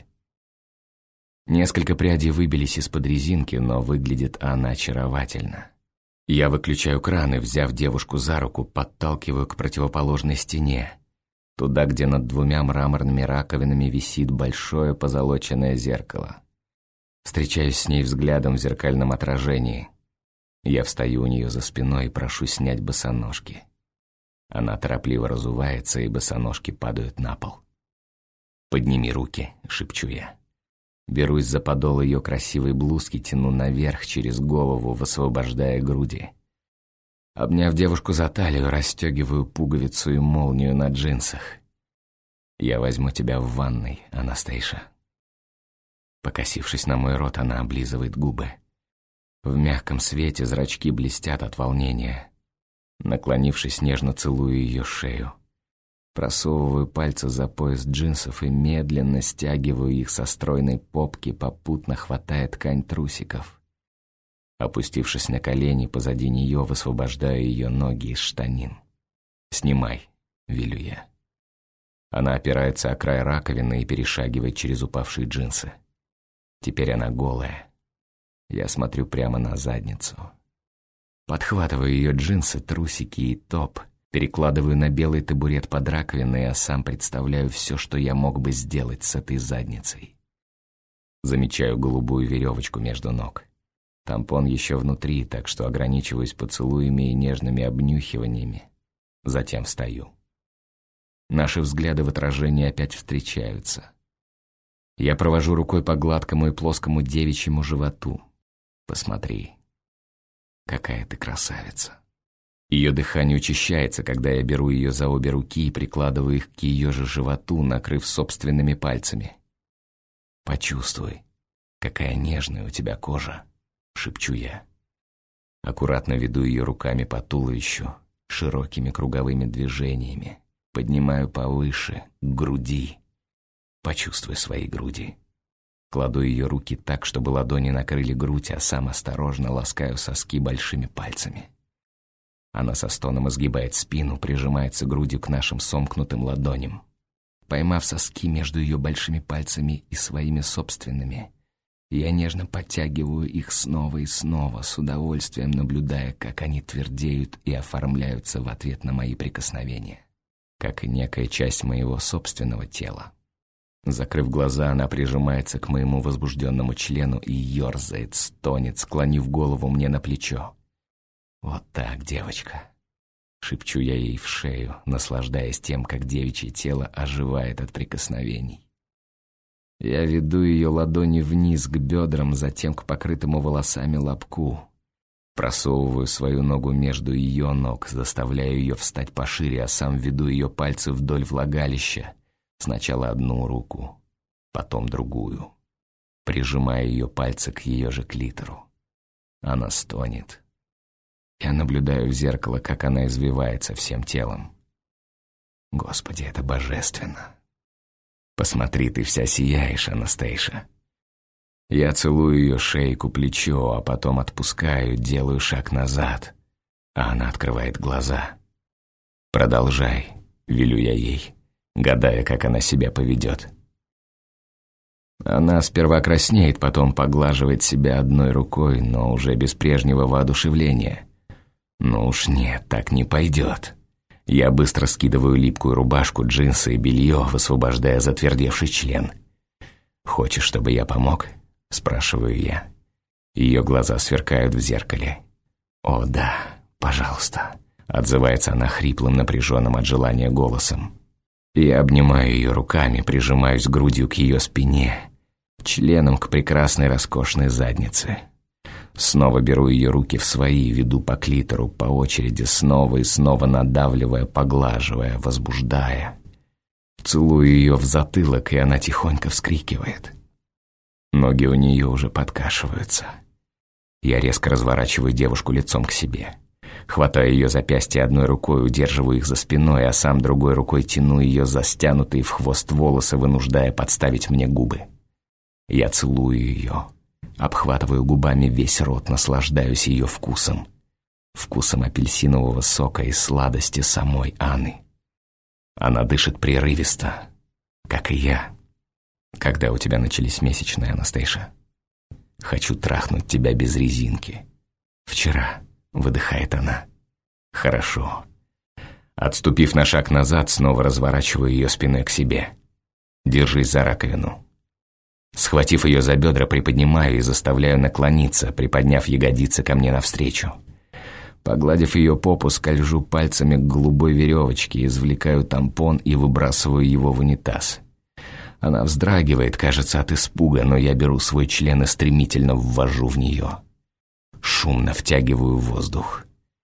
Несколько прядей выбились из-под резинки, но выглядит она очаровательно. Я выключаю кран и, взяв девушку за руку, подталкиваю к противоположной стене, туда, где над двумя мраморными раковинами висит большое позолоченное зеркало. Встречаюсь с ней взглядом в зеркальном отражении. Я встаю у нее за спиной и прошу снять босоножки. Она торопливо разувается, и босоножки падают на пол. «Подними руки», — шепчу я. Берусь за подол ее красивой блузки, тяну наверх через голову, высвобождая груди. Обняв девушку за талию, расстегиваю пуговицу и молнию на джинсах. «Я возьму тебя в ванной, Анастейша». Покосившись на мой рот, она облизывает губы. В мягком свете зрачки блестят от волнения. Наклонившись, нежно целую ее шею. Просовываю пальцы за пояс джинсов и медленно стягиваю их со стройной попки, попутно хватая ткань трусиков. Опустившись на колени позади нее, высвобождаю ее ноги из штанин. «Снимай», — велю я. Она опирается о край раковины и перешагивает через упавшие джинсы. Теперь она голая. Я смотрю прямо на задницу. Подхватываю ее джинсы, трусики и топ, перекладываю на белый табурет под раковиной, а сам представляю все, что я мог бы сделать с этой задницей. Замечаю голубую веревочку между ног. Тампон еще внутри, так что ограничиваюсь поцелуями и нежными обнюхиваниями. Затем встаю. Наши взгляды в отражении опять встречаются. Я провожу рукой по гладкому и плоскому девичьему животу. «Посмотри, какая ты красавица». Ее дыхание учащается, когда я беру ее за обе руки и прикладываю их к ее же животу, накрыв собственными пальцами. «Почувствуй, какая нежная у тебя кожа», — шепчу я. Аккуратно веду ее руками по туловищу, широкими круговыми движениями, поднимаю повыше, к груди. Почувствуй свои груди. Кладу ее руки так, чтобы ладони накрыли грудь, а сам осторожно ласкаю соски большими пальцами. Она со стоном изгибает спину, прижимается грудью к нашим сомкнутым ладоням. Поймав соски между ее большими пальцами и своими собственными, я нежно подтягиваю их снова и снова, с удовольствием наблюдая, как они твердеют и оформляются в ответ на мои прикосновения, как и некая часть моего собственного тела. Закрыв глаза, она прижимается к моему возбужденному члену и ерзает, стонет, склонив голову мне на плечо. «Вот так, девочка», — шепчу я ей в шею, наслаждаясь тем, как девичье тело оживает от прикосновений. Я веду ее ладони вниз к бедрам, затем к покрытому волосами лобку. Просовываю свою ногу между ее ног, заставляю ее встать пошире, а сам веду ее пальцы вдоль влагалища. Сначала одну руку, потом другую. прижимая ее пальцы к ее же клитору. Она стонет. Я наблюдаю в зеркало, как она извивается всем телом. Господи, это божественно. Посмотри, ты вся сияешь, Анастейша. Я целую ее шейку, плечо, а потом отпускаю, делаю шаг назад, а она открывает глаза. «Продолжай», — велю я ей, гадая, как она себя поведет. Она сперва краснеет, потом поглаживает себя одной рукой, но уже без прежнего воодушевления. Ну уж нет, так не пойдет. Я быстро скидываю липкую рубашку, джинсы и белье, высвобождая затвердевший член. «Хочешь, чтобы я помог?» — спрашиваю я. Ее глаза сверкают в зеркале. «О, да, пожалуйста», — отзывается она хриплым, напряженным от желания голосом. Я обнимаю ее руками, прижимаюсь грудью к ее спине, членом к прекрасной роскошной заднице. Снова беру ее руки в свои, веду по клитору, по очереди, снова и снова надавливая, поглаживая, возбуждая. Целую ее в затылок, и она тихонько вскрикивает. Ноги у нее уже подкашиваются. Я резко разворачиваю девушку лицом к себе. Хватаю ее запястья одной рукой, удерживаю их за спиной, а сам другой рукой тяну ее за стянутые в хвост волосы, вынуждая подставить мне губы. Я целую ее, обхватываю губами весь рот, наслаждаюсь ее вкусом. Вкусом апельсинового сока и сладости самой Анны. Она дышит прерывисто, как и я. Когда у тебя начались месячные, Анастейша? Хочу трахнуть тебя без резинки. Вчера, выдыхает она. Хорошо. Отступив на шаг назад, снова разворачиваю ее спиной к себе. Держись за раковину. Схватив ее за бедра, приподнимаю и заставляю наклониться, приподняв ягодицы ко мне навстречу. Погладив ее попу, скольжу пальцами к голубой веревочке, извлекаю тампон и выбрасываю его в унитаз. Она вздрагивает, кажется, от испуга, но я беру свой член и стремительно ввожу в нее. Шумно втягиваю воздух.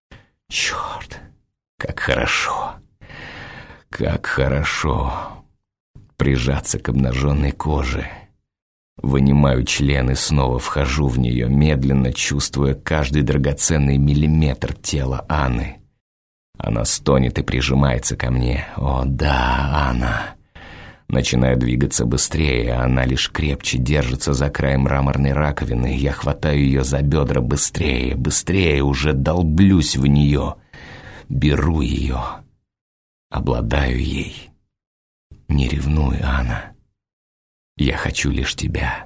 Черт, как хорошо, как хорошо прижаться к обнаженной коже. Вынимаю член и снова вхожу в нее, медленно чувствуя каждый драгоценный миллиметр тела Анны. Она стонет и прижимается ко мне. О да, Анна. Начинаю двигаться быстрее, а она лишь крепче держится за край мраморной раковины. Я хватаю ее за бедра быстрее, быстрее, уже долблюсь в нее. Беру ее, обладаю ей. Не ревнуй, Анна. Я хочу лишь тебя.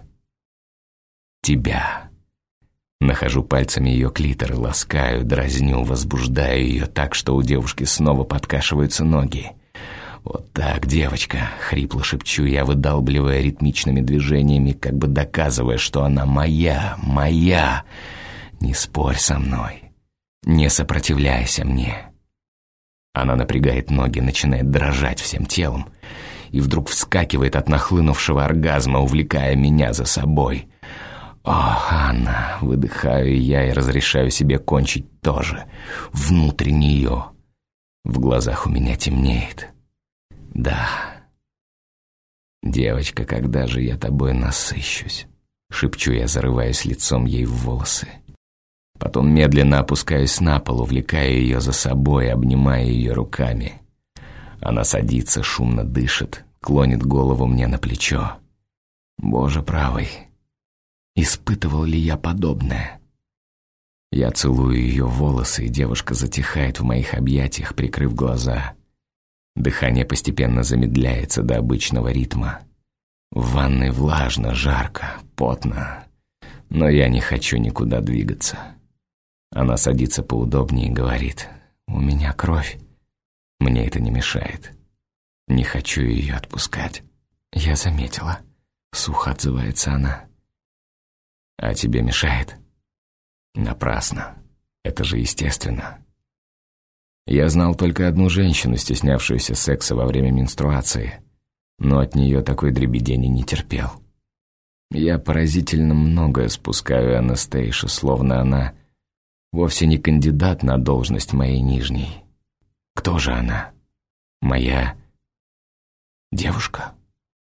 Тебя. Нахожу пальцами ее клитор, ласкаю, дразню, возбуждаю ее так, что у девушки снова подкашиваются ноги. «Вот так, девочка», — хрипло шепчу я, выдалбливая ритмичными движениями, как бы доказывая, что она моя, моя. Не спорь со мной, не сопротивляйся мне. Она напрягает ноги, начинает дрожать всем телом и вдруг вскакивает от нахлынувшего оргазма, увлекая меня за собой. «Ох, Анна», — выдыхаю я и разрешаю себе кончить тоже, внутрь нее. В глазах у меня темнеет. «Да, девочка, когда же я тобой насыщусь?» — шепчу я, зарываясь лицом ей в волосы. Потом медленно опускаюсь на пол, увлекая ее за собой, обнимая ее руками. Она садится, шумно дышит, клонит голову мне на плечо. Боже правый, испытывал ли я подобное? Я целую ее волосы, и девушка затихает в моих объятиях, прикрыв глаза. Дыхание постепенно замедляется до обычного ритма. В ванной влажно, жарко, потно, но я не хочу никуда двигаться. Она садится поудобнее и говорит: «У меня кровь». Мне это не мешает. Не хочу ее отпускать. «Я заметила», — сухо отзывается она. «А тебе мешает?» «Напрасно. Это же естественно». Я знал только одну женщину, стеснявшуюся секса во время менструации, но от нее такой дребедени не терпел. Я поразительно многое спускаю Анастейше, словно она вовсе не кандидат на должность моей нижней. Кто же она? Моя девушка?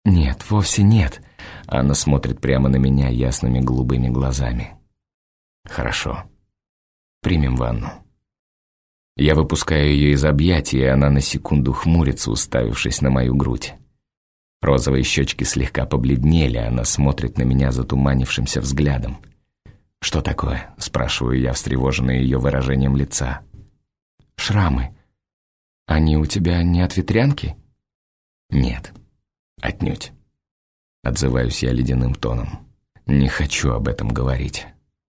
«Нет, вовсе нет». Она смотрит прямо на меня ясными голубыми глазами. «Хорошо. Примем ванну». Я выпускаю ее из объятий, и она на секунду хмурится, уставившись на мою грудь. Розовые щечки слегка побледнели, она смотрит на меня затуманившимся взглядом. «Что такое?» – спрашиваю я, встревоженный ее выражением лица. «Шрамы. Они у тебя не от ветрянки?» «Нет, отнюдь». Отзываюсь я ледяным тоном. Не хочу об этом говорить.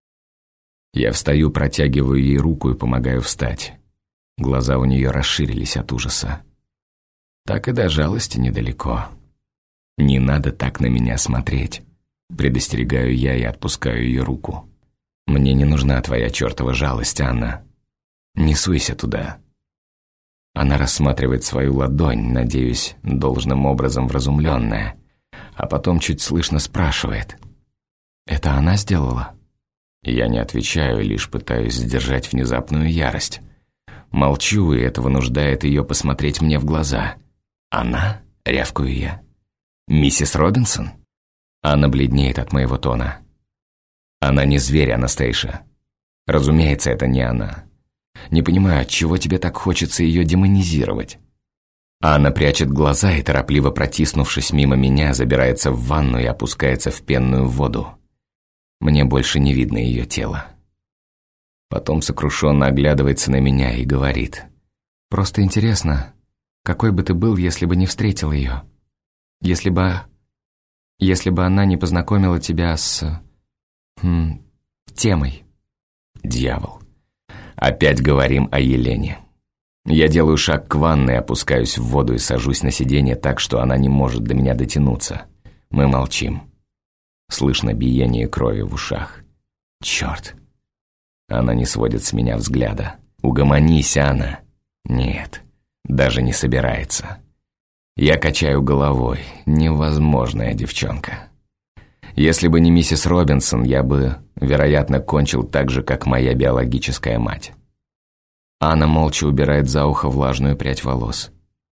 Я встаю, протягиваю ей руку и помогаю встать. Глаза у нее расширились от ужаса. Так и до жалости недалеко. «Не надо так на меня смотреть», — предостерегаю я и отпускаю ее руку. «Мне не нужна твоя чертова жалость, Анна. Не суйся туда». Она рассматривает свою ладонь, надеюсь, должным образом вразумленная, а потом чуть слышно спрашивает. «Это она сделала?» Я не отвечаю, лишь пытаюсь сдержать внезапную ярость. Молчу, и это вынуждает ее посмотреть мне в глаза. «Она?» — рявкаю я. «Миссис Робинсон?» Она бледнеет от моего тона. «Она не зверь, Анастейша. Разумеется, это не она. Не понимаю, отчего тебе так хочется ее демонизировать». Анна прячет глаза и, торопливо протиснувшись мимо меня, забирается в ванну и опускается в пенную воду. Мне больше не видно ее тело. Потом сокрушенно оглядывается на меня и говорит. «Просто интересно, какой бы ты был, если бы не встретил ее? Если бы она не познакомила тебя с... темой?» Дьявол. Опять говорим о Елене. Я делаю шаг к ванной, опускаюсь в воду и сажусь на сиденье так, что она не может до меня дотянуться. Мы молчим. Слышно биение крови в ушах. Черт. Она не сводит с меня взгляда. «Угомонись, Анна». Нет, даже не собирается. Я качаю головой. Невозможная девчонка. Если бы не миссис Робинсон, я бы, вероятно, кончил так же, как моя биологическая мать. Анна молча убирает за ухо влажную прядь волос.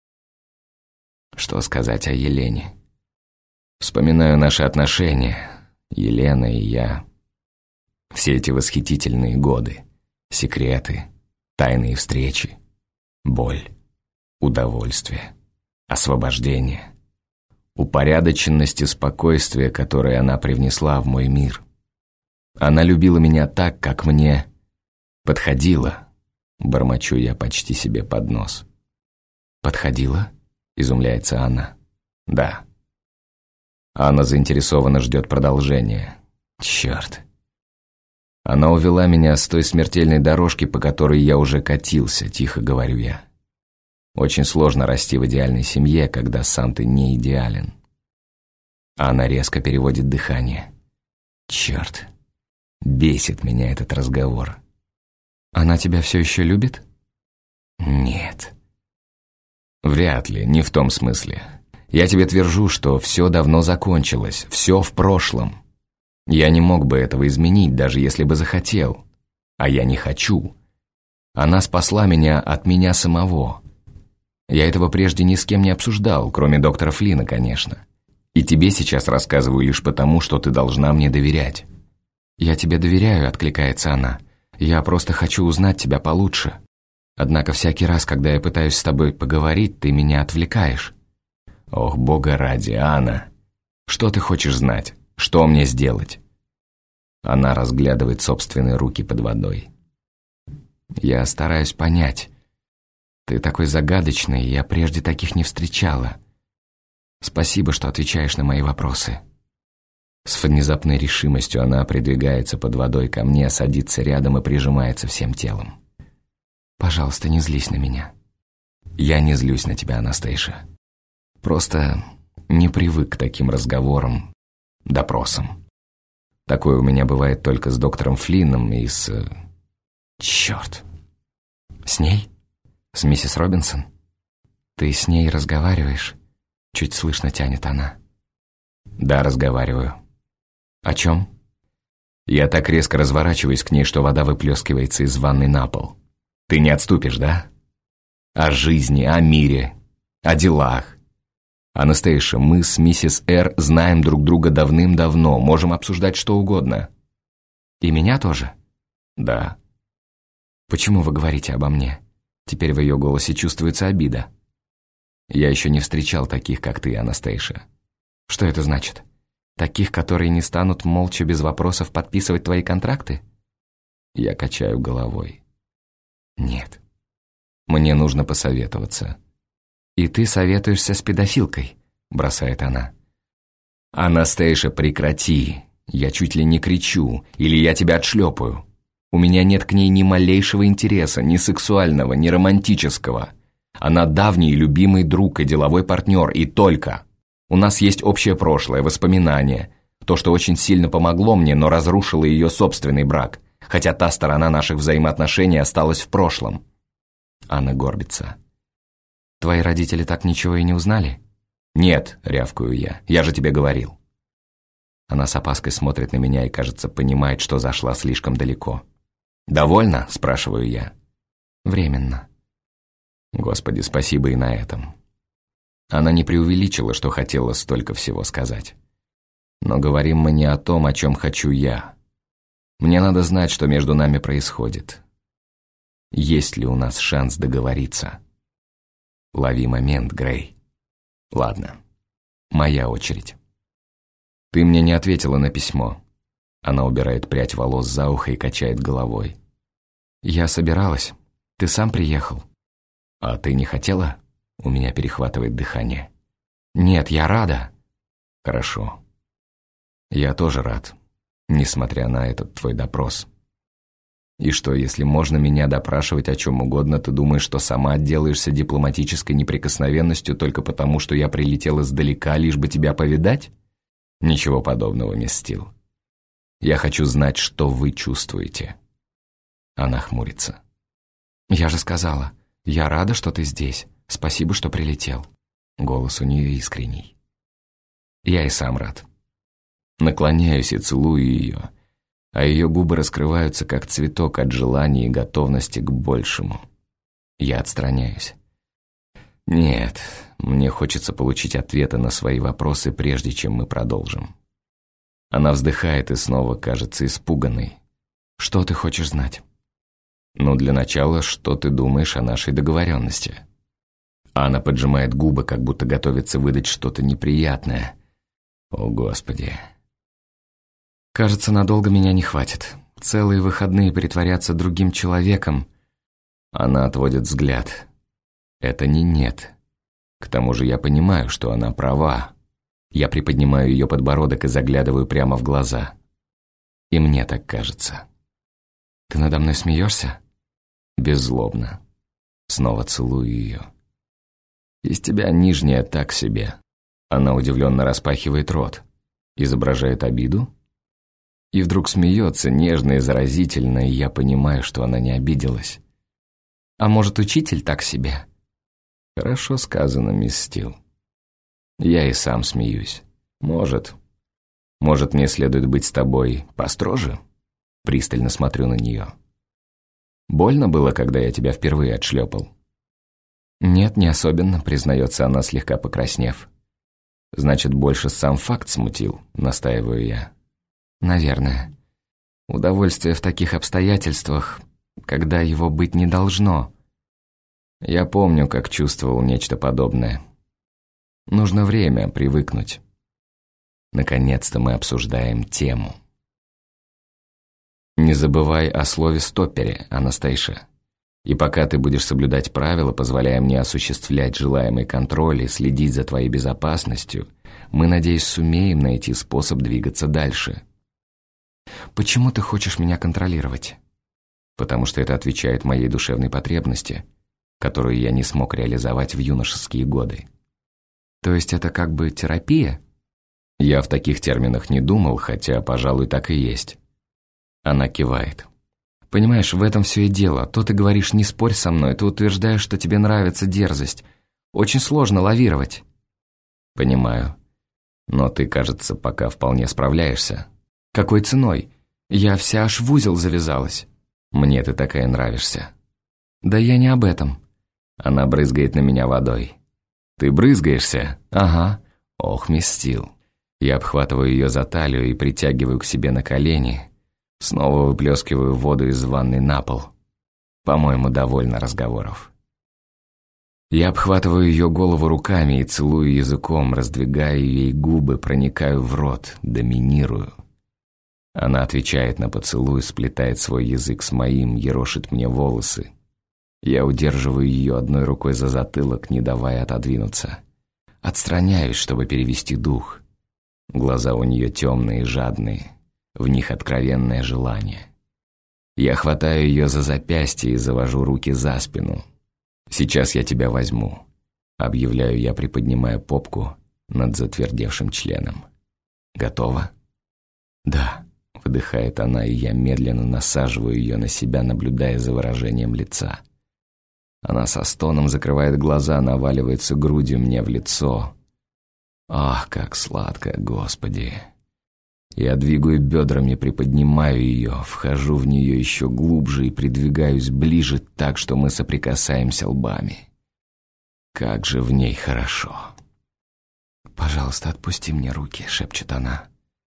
Что сказать о Елене? Вспоминаю наши отношения, Елена и я. Все эти восхитительные годы, секреты, тайные встречи, боль, удовольствие, освобождение, упорядоченность и спокойствие, которые она привнесла в мой мир. Она любила меня так, как мне подходило, бормочу я почти себе под нос. «Подходила?» — изумляется Анна. «Да». Анна заинтересованно ждет продолжения. Черт. Она увела меня с той смертельной дорожки, по которой я уже катился, тихо говорю я. Очень сложно расти в идеальной семье, когда сам ты не идеален. Анна резко переводит дыхание. Черт. Бесит меня этот разговор. «Она тебя все еще любит?» «Нет». «Вряд ли, не в том смысле. Я тебе твержу, что все давно закончилось, все в прошлом. Я не мог бы этого изменить, даже если бы захотел. А я не хочу. Она спасла меня от меня самого. Я этого прежде ни с кем не обсуждал, кроме доктора Флина, конечно. И тебе сейчас рассказываю лишь потому, что ты должна мне доверять». «Я тебе доверяю», — откликается она. «Я просто хочу узнать тебя получше. Однако всякий раз, когда я пытаюсь с тобой поговорить, ты меня отвлекаешь». «Ох, бога ради, Анна! Что ты хочешь знать? Что мне сделать?» Она разглядывает собственные руки под водой. «Я стараюсь понять. Ты такой загадочный, я прежде таких не встречала. Спасибо, что отвечаешь на мои вопросы». С внезапной решимостью она придвигается под водой ко мне, садится рядом и прижимается всем телом. «Пожалуйста, не злись на меня». «Я не злюсь на тебя, Анастейша. Просто не привык к таким разговорам, допросам. Такое у меня бывает только с доктором Флином и с... Черт!» «С ней? С миссис Робинсон? Ты с ней разговариваешь?» Чуть слышно тянет она. «Да, разговариваю». «О чем?» Я так резко разворачиваюсь к ней, что вода выплескивается из ванной на пол. «Ты не отступишь, да? О жизни, о мире, о делах. «Анастейша, мы с миссис Р. знаем друг друга давным-давно, можем обсуждать что угодно». «И меня тоже?» «Да». «Почему вы говорите обо мне?» Теперь в ее голосе чувствуется обида. «Я еще не встречал таких, как ты, Анастейша». «Что это значит? Таких, которые не станут молча без вопросов подписывать твои контракты?» Я качаю головой. «Нет». «Мне нужно посоветоваться». «И ты советуешься с педофилкой?» – бросает она. «Анастейша, прекрати. Я чуть ли не кричу, или я тебя отшлепаю. У меня нет к ней ни малейшего интереса, ни сексуального, ни романтического. Она давний любимый друг и деловой партнер, и только. У нас есть общее прошлое, воспоминания, то, что очень сильно помогло мне, но разрушило ее собственный брак, хотя та сторона наших взаимоотношений осталась в прошлом». Анна горбится. «Твои родители так ничего и не узнали?» «Нет», — рявкаю я же тебе говорил». Она с опаской смотрит на меня и, кажется, понимает, что зашла слишком далеко. «Довольно?» — спрашиваю я. «Временно». Господи, спасибо и на этом. Она не преувеличила, что хотела столько всего сказать. Но говорим мы не о том, о чем хочу я. Мне надо знать, что между нами происходит. Есть ли у нас шанс договориться? Лови момент, Грей. Ладно, моя очередь. Ты мне не ответила на письмо. Она убирает прядь волос за ухо и качает головой. «Я собиралась. Ты сам приехал». «А ты не хотела?» У меня перехватывает дыхание. «Нет, я рада». «Хорошо. Я тоже рад, несмотря на этот твой допрос. И что, если можно меня допрашивать о чем угодно, ты думаешь, что сама отделаешься дипломатической неприкосновенностью только потому, что я прилетел издалека, лишь бы тебя повидать? Ничего подобного, мисс Стил. Я хочу знать, что вы чувствуете». Она хмурится. «Я же сказала, я рада, что ты здесь. Спасибо, что прилетел». Голос у нее искренний. Я и сам рад. Наклоняюсь и целую ее, а ее губы раскрываются, как цветок от желания и готовности к большему. Я отстраняюсь. Нет, мне хочется получить ответы на свои вопросы, прежде чем мы продолжим. Она вздыхает и снова кажется испуганной. «Что ты хочешь знать?» «Ну, для начала, что ты думаешь о нашей договоренности?» Она поджимает губы, как будто готовится выдать что-то неприятное. О, Господи. «Кажется, надолго меня не хватит. Целые выходные притворяться другим человеком». Она отводит взгляд. Это не «нет». К тому же я понимаю, что она права. Я приподнимаю ее подбородок и заглядываю прямо в глаза. И мне так кажется. «Ты надо мной смеешься?» Беззлобно. Снова целую ее. «Из тебя нижняя так себе». Она удивленно распахивает рот. Изображает обиду. И вдруг смеется нежно и заразительно, и я понимаю, что она не обиделась. «А может, учитель так себе?» «Хорошо сказано, мисс Стил. Я и сам смеюсь. Может, мне следует быть с тобой построже?» Пристально смотрю на нее. «Больно было, когда я тебя впервые отшлепал?» «Нет, не особенно», признается она, слегка покраснев. «Значит, больше сам факт смутил», настаиваю я. «Наверное. Удовольствие в таких обстоятельствах, когда его быть не должно». Я помню, как чувствовал нечто подобное. Нужно время привыкнуть. Наконец-то мы обсуждаем тему. Не забывай о слове-стоппере, Анастейша. И пока ты будешь соблюдать правила, позволяя мне осуществлять желаемый контроль и следить за твоей безопасностью, мы, надеюсь, сумеем найти способ двигаться дальше. «Почему ты хочешь меня контролировать?» «Потому что это отвечает моей душевной потребности, которую я не смог реализовать в юношеские годы». «То есть это как бы терапия?» Я в таких терминах не думал, хотя, пожалуй, так и есть. Она кивает. «Понимаешь, в этом все и дело. То ты говоришь «не спорь со мной», то утверждаешь, что тебе нравится дерзость. Очень сложно лавировать». «Понимаю. Но ты, кажется, пока вполне справляешься». «Какой ценой? Я вся аж в узел завязалась». «Мне ты такая нравишься». «Да я не об этом». Она брызгает на меня водой. «Ты брызгаешься?» «Ага». «Ох, мисс Стил». Я обхватываю ее за талию и притягиваю к себе на колени. Снова выплескиваю воду из ванной на пол. По-моему, довольно разговоров. Я обхватываю ее голову руками и целую языком, раздвигаю ей губы, проникаю в рот, доминирую. Она отвечает на поцелуй, сплетает свой язык с моим, ерошит мне волосы. Я удерживаю ее одной рукой за затылок, не давая отодвинуться. Отстраняюсь, чтобы перевести дух. Глаза у нее темные и жадные, в них откровенное желание. Я хватаю ее за запястье и завожу руки за спину. «Сейчас я тебя возьму», — объявляю я, приподнимая попку над затвердевшим членом. «Готова?» «Да», — выдыхает она, и я медленно насаживаю ее на себя, наблюдая за выражением лица. Она со стоном закрывает глаза, наваливается грудью мне в лицо. Ах, как сладко, Господи! Я двигаю бедрами, приподнимаю ее, вхожу в нее еще глубже и придвигаюсь ближе так, что мы соприкасаемся лбами. Как же в ней хорошо! «Пожалуйста, отпусти мне руки», — шепчет она.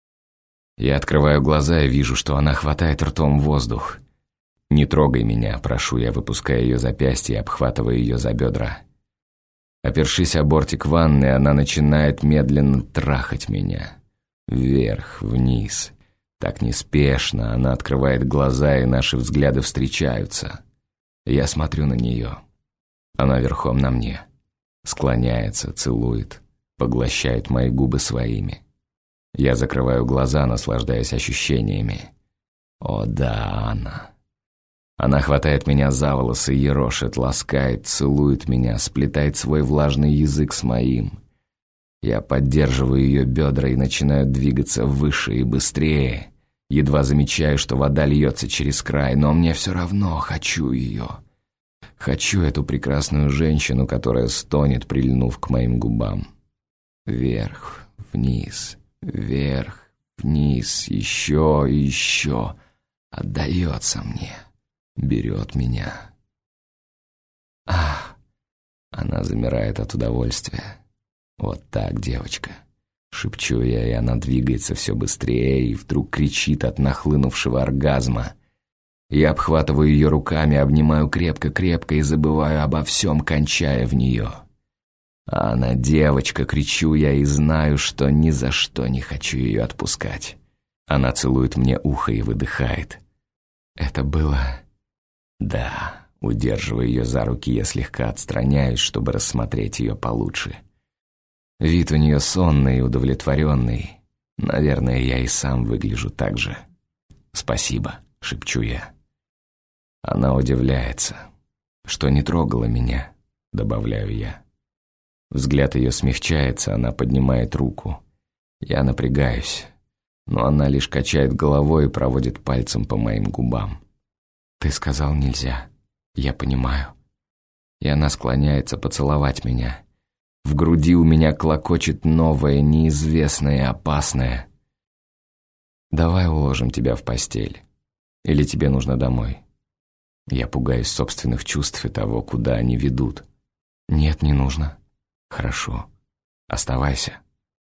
Я открываю глаза и вижу, что она хватает ртом воздух. «Не трогай меня», — прошу я, выпуская ее запястье и обхватывая ее за бедра. Опершись о бортик ванны, она начинает медленно трахать меня. Вверх, вниз. Так неспешно, она открывает глаза, и наши взгляды встречаются. Я смотрю на нее. Она верхом на мне. Склоняется, целует, поглощает мои губы своими. Я закрываю глаза, наслаждаясь ощущениями. О да, Анна. Она хватает меня за волосы, ерошит, ласкает, целует меня, сплетает свой влажный язык с моим. Я поддерживаю ее бедра и начинаю двигаться выше и быстрее. Едва замечаю, что вода льется через край, но мне все равно, хочу ее. Хочу эту прекрасную женщину, которая стонет, прильнув к моим губам. Вверх, вниз, вверх, вниз, еще и еще. Отдается мне. Берет меня. Ах! Она замирает от удовольствия. Вот так, девочка. Шепчу я, и она двигается все быстрее и вдруг кричит от нахлынувшего оргазма. Я обхватываю ее руками, обнимаю крепко-крепко и забываю обо всем, кончая в нее. А она девочка, кричу я, и знаю, что ни за что не хочу ее отпускать. Она целует мне ухо и выдыхает. Это было... Да, удерживая ее за руки, я слегка отстраняюсь, чтобы рассмотреть ее получше. Вид у нее сонный и удовлетворенный. Наверное, я и сам выгляжу так же. «Спасибо», — шепчу я. Она удивляется, что не трогала меня, добавляю я. Взгляд ее смягчается, она поднимает руку. Я напрягаюсь, но она лишь качает головой и проводит пальцем по моим губам. «Ты сказал, нельзя. Я понимаю». И она склоняется поцеловать меня. В груди у меня клокочет новое, неизвестное, опасное. «Давай уложим тебя в постель. Или тебе нужно домой?» Я пугаюсь собственных чувств и того, куда они ведут. «Нет, не нужно». «Хорошо. Оставайся».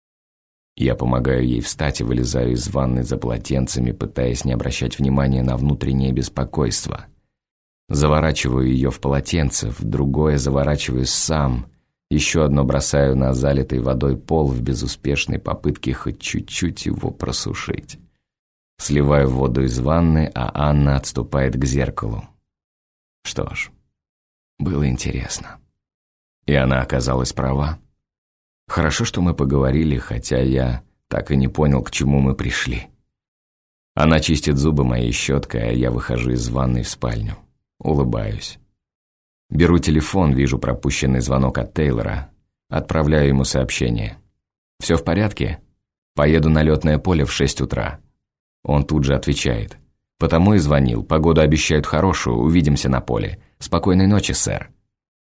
Я помогаю ей встать и вылезаю из ванны за полотенцами, пытаясь не обращать внимания на внутреннее беспокойство. Заворачиваю ее в полотенце, в другое заворачиваюсь сам, еще одно бросаю на залитый водой пол в безуспешной попытке хоть чуть-чуть его просушить. Сливаю воду из ванны, а Анна отступает к зеркалу. Что ж, было интересно. И она оказалась права. Хорошо, что мы поговорили, хотя я так и не понял, к чему мы пришли. Она чистит зубы моей щеткой, а я выхожу из ванной в спальню. Улыбаюсь. Беру телефон, вижу пропущенный звонок от Тейлора. Отправляю ему сообщение. «Все в порядке? Поеду на летное поле в 6 утра». Он тут же отвечает. «Потому и звонил. Погоду обещают хорошую, увидимся на поле. Спокойной ночи, сэр».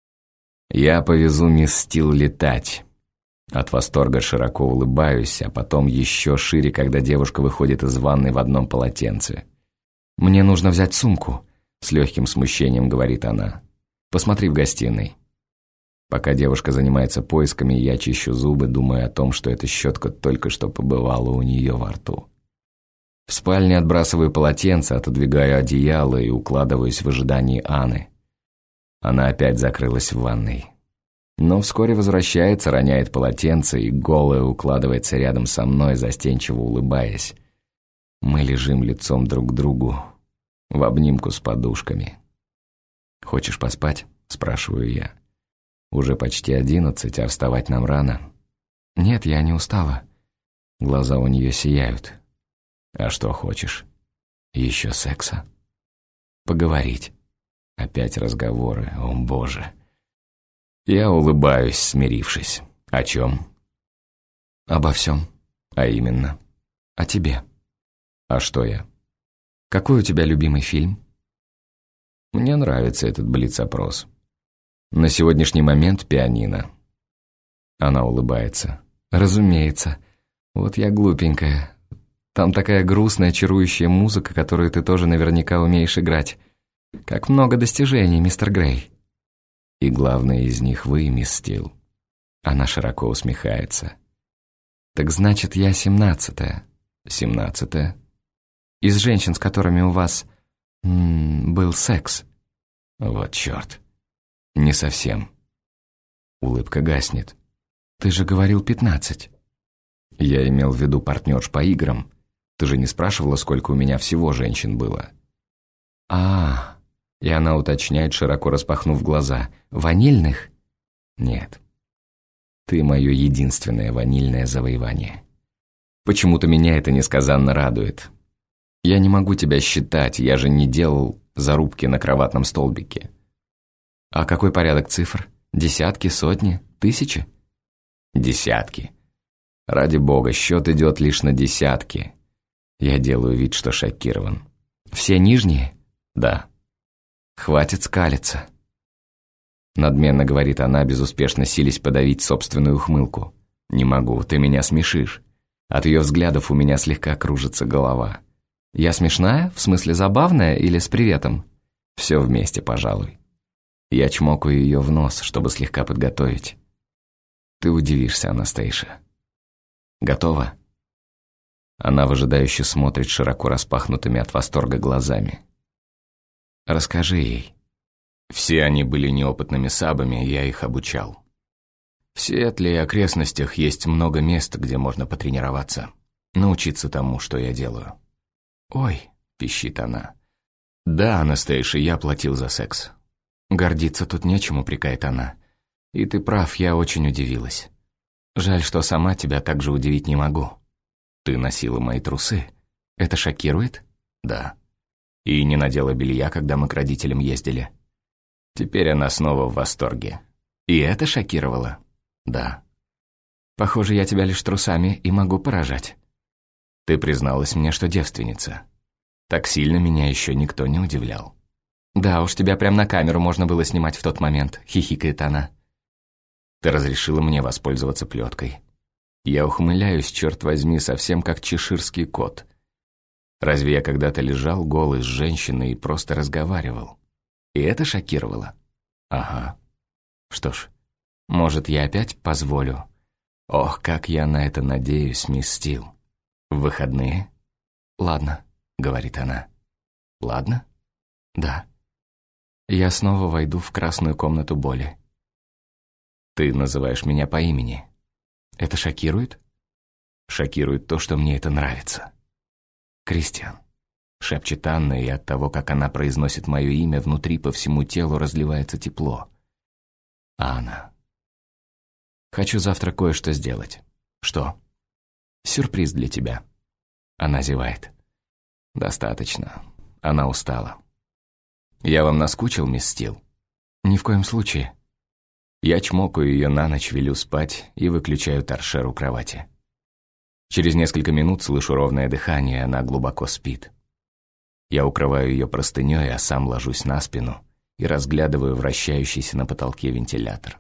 Я повезу мисс Стил летать. От восторга широко улыбаюсь, а потом еще шире, когда девушка выходит из ванной в одном полотенце. «Мне нужно взять сумку», — с легким смущением говорит она. «Посмотри в гостиной». Пока девушка занимается поисками, я чищу зубы, думая о том, что эта щетка только что побывала у нее во рту. В спальне отбрасываю полотенце, отодвигаю одеяло и укладываюсь в ожидании Анны. Она опять закрылась в ванной. Но вскоре возвращается, роняет полотенце и голая укладывается рядом со мной, застенчиво улыбаясь. Мы лежим лицом друг к другу, в обнимку с подушками. «Хочешь поспать?» – спрашиваю я. «Уже почти 11, а вставать нам рано». «Нет, я не устала». Глаза у нее сияют. «А что хочешь? Еще секса?» «Поговорить». Опять разговоры, о боже. Я улыбаюсь, смирившись. «О чем?» «Обо всем». «А именно?» «О тебе». «А что я?» «Какой у тебя любимый фильм?» Мне нравится этот блиц-опрос. На сегодняшний момент «Пианино». Она улыбается. «Разумеется. Вот я глупенькая. Там такая грустная, чарующая музыка, которую ты тоже наверняка умеешь играть. Как много достижений, мистер Грей». «И главное из них вы, мисс Стил». Она широко усмехается. «Так значит, я 17-я». 17-я? «Из женщин, с которыми у вас... был секс». «Вот черт. Не совсем». Улыбка гаснет. «Ты же говорил 15». «Я имел в виду партнерш по играм. Ты же не спрашивала, сколько у меня всего женщин было?» И она уточняет, широко распахнув глаза. «Ванильных?» «Нет. Ты мое единственное ванильное завоевание. Почему-то меня это несказанно радует. Я не могу тебя считать, я же не делал зарубки на кроватном столбике». «А какой порядок цифр? Десятки, сотни, тысячи?» «Десятки. Ради бога, счет идет лишь на десятки». Я делаю вид, что шокирован. «Все нижние?» «Да». «Хватит скалиться», — надменно говорит она, безуспешно силясь подавить собственную ухмылку. «Не могу, ты меня смешишь». От ее взглядов у меня слегка кружится голова. «Я смешная? В смысле забавная или с приветом?» «Все вместе, пожалуй». Я чмокаю ее в нос, чтобы слегка подготовить. «Ты удивишься, Анастейша». «Готова?» Она выжидающе смотрит широко распахнутыми от восторга глазами. «Расскажи ей». Все они были неопытными сабами, я их обучал. В Сиэтле и окрестностях есть много мест, где можно потренироваться, научиться тому, что я делаю. «Ой», — пищит она. «Да, Анастейша, я платил за секс». «Гордиться тут нечем», — упрекает она. «И ты прав, я очень удивилась. Жаль, что сама тебя так же удивить не могу. Ты носила мои трусы. Это шокирует?» «Да». «И не надела белья, когда мы к родителям ездили?» Теперь она снова в восторге. «И это шокировало?» «Да». «Похоже, я тебя лишь трусами и могу поражать». «Ты призналась мне, что девственница. Так сильно меня еще никто не удивлял». «Да уж, тебя прям на камеру можно было снимать в тот момент», — хихикает она. «Ты разрешила мне воспользоваться плеткой». Я ухмыляюсь, черт возьми, совсем как чеширский кот. Разве я когда-то лежал голый с женщиной и просто разговаривал? И это шокировало? Ага. Что ж, может, я опять позволю? Ох, как я на это надеюсь, мисс Стил. В выходные? Ладно, говорит она. Ладно? Да. Я снова войду в красную комнату боли. Ты называешь меня по имени. Это шокирует? Шокирует то, что мне это нравится. «Кристиан», — шепчет Анна, и от того, как она произносит мое имя, внутри по всему телу разливается тепло. «Анна, хочу завтра кое-что сделать». «Что?» «Сюрприз для тебя». Она зевает. «Достаточно. Она устала». «Я вам наскучил, мисс Стил?» «Ни в коем случае». Я чмокаю ее на ночь, велю спать и выключаю торшер у кровати. Через несколько минут слышу ровное дыхание, она глубоко спит. Я укрываю ее простыней, а сам ложусь на спину и разглядываю вращающийся на потолке вентилятор.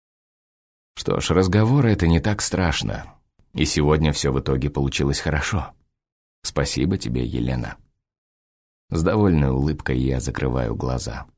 Что ж, разговоры — это не так страшно, и сегодня все в итоге получилось хорошо. Спасибо тебе, Елена. С довольной улыбкой я закрываю глаза.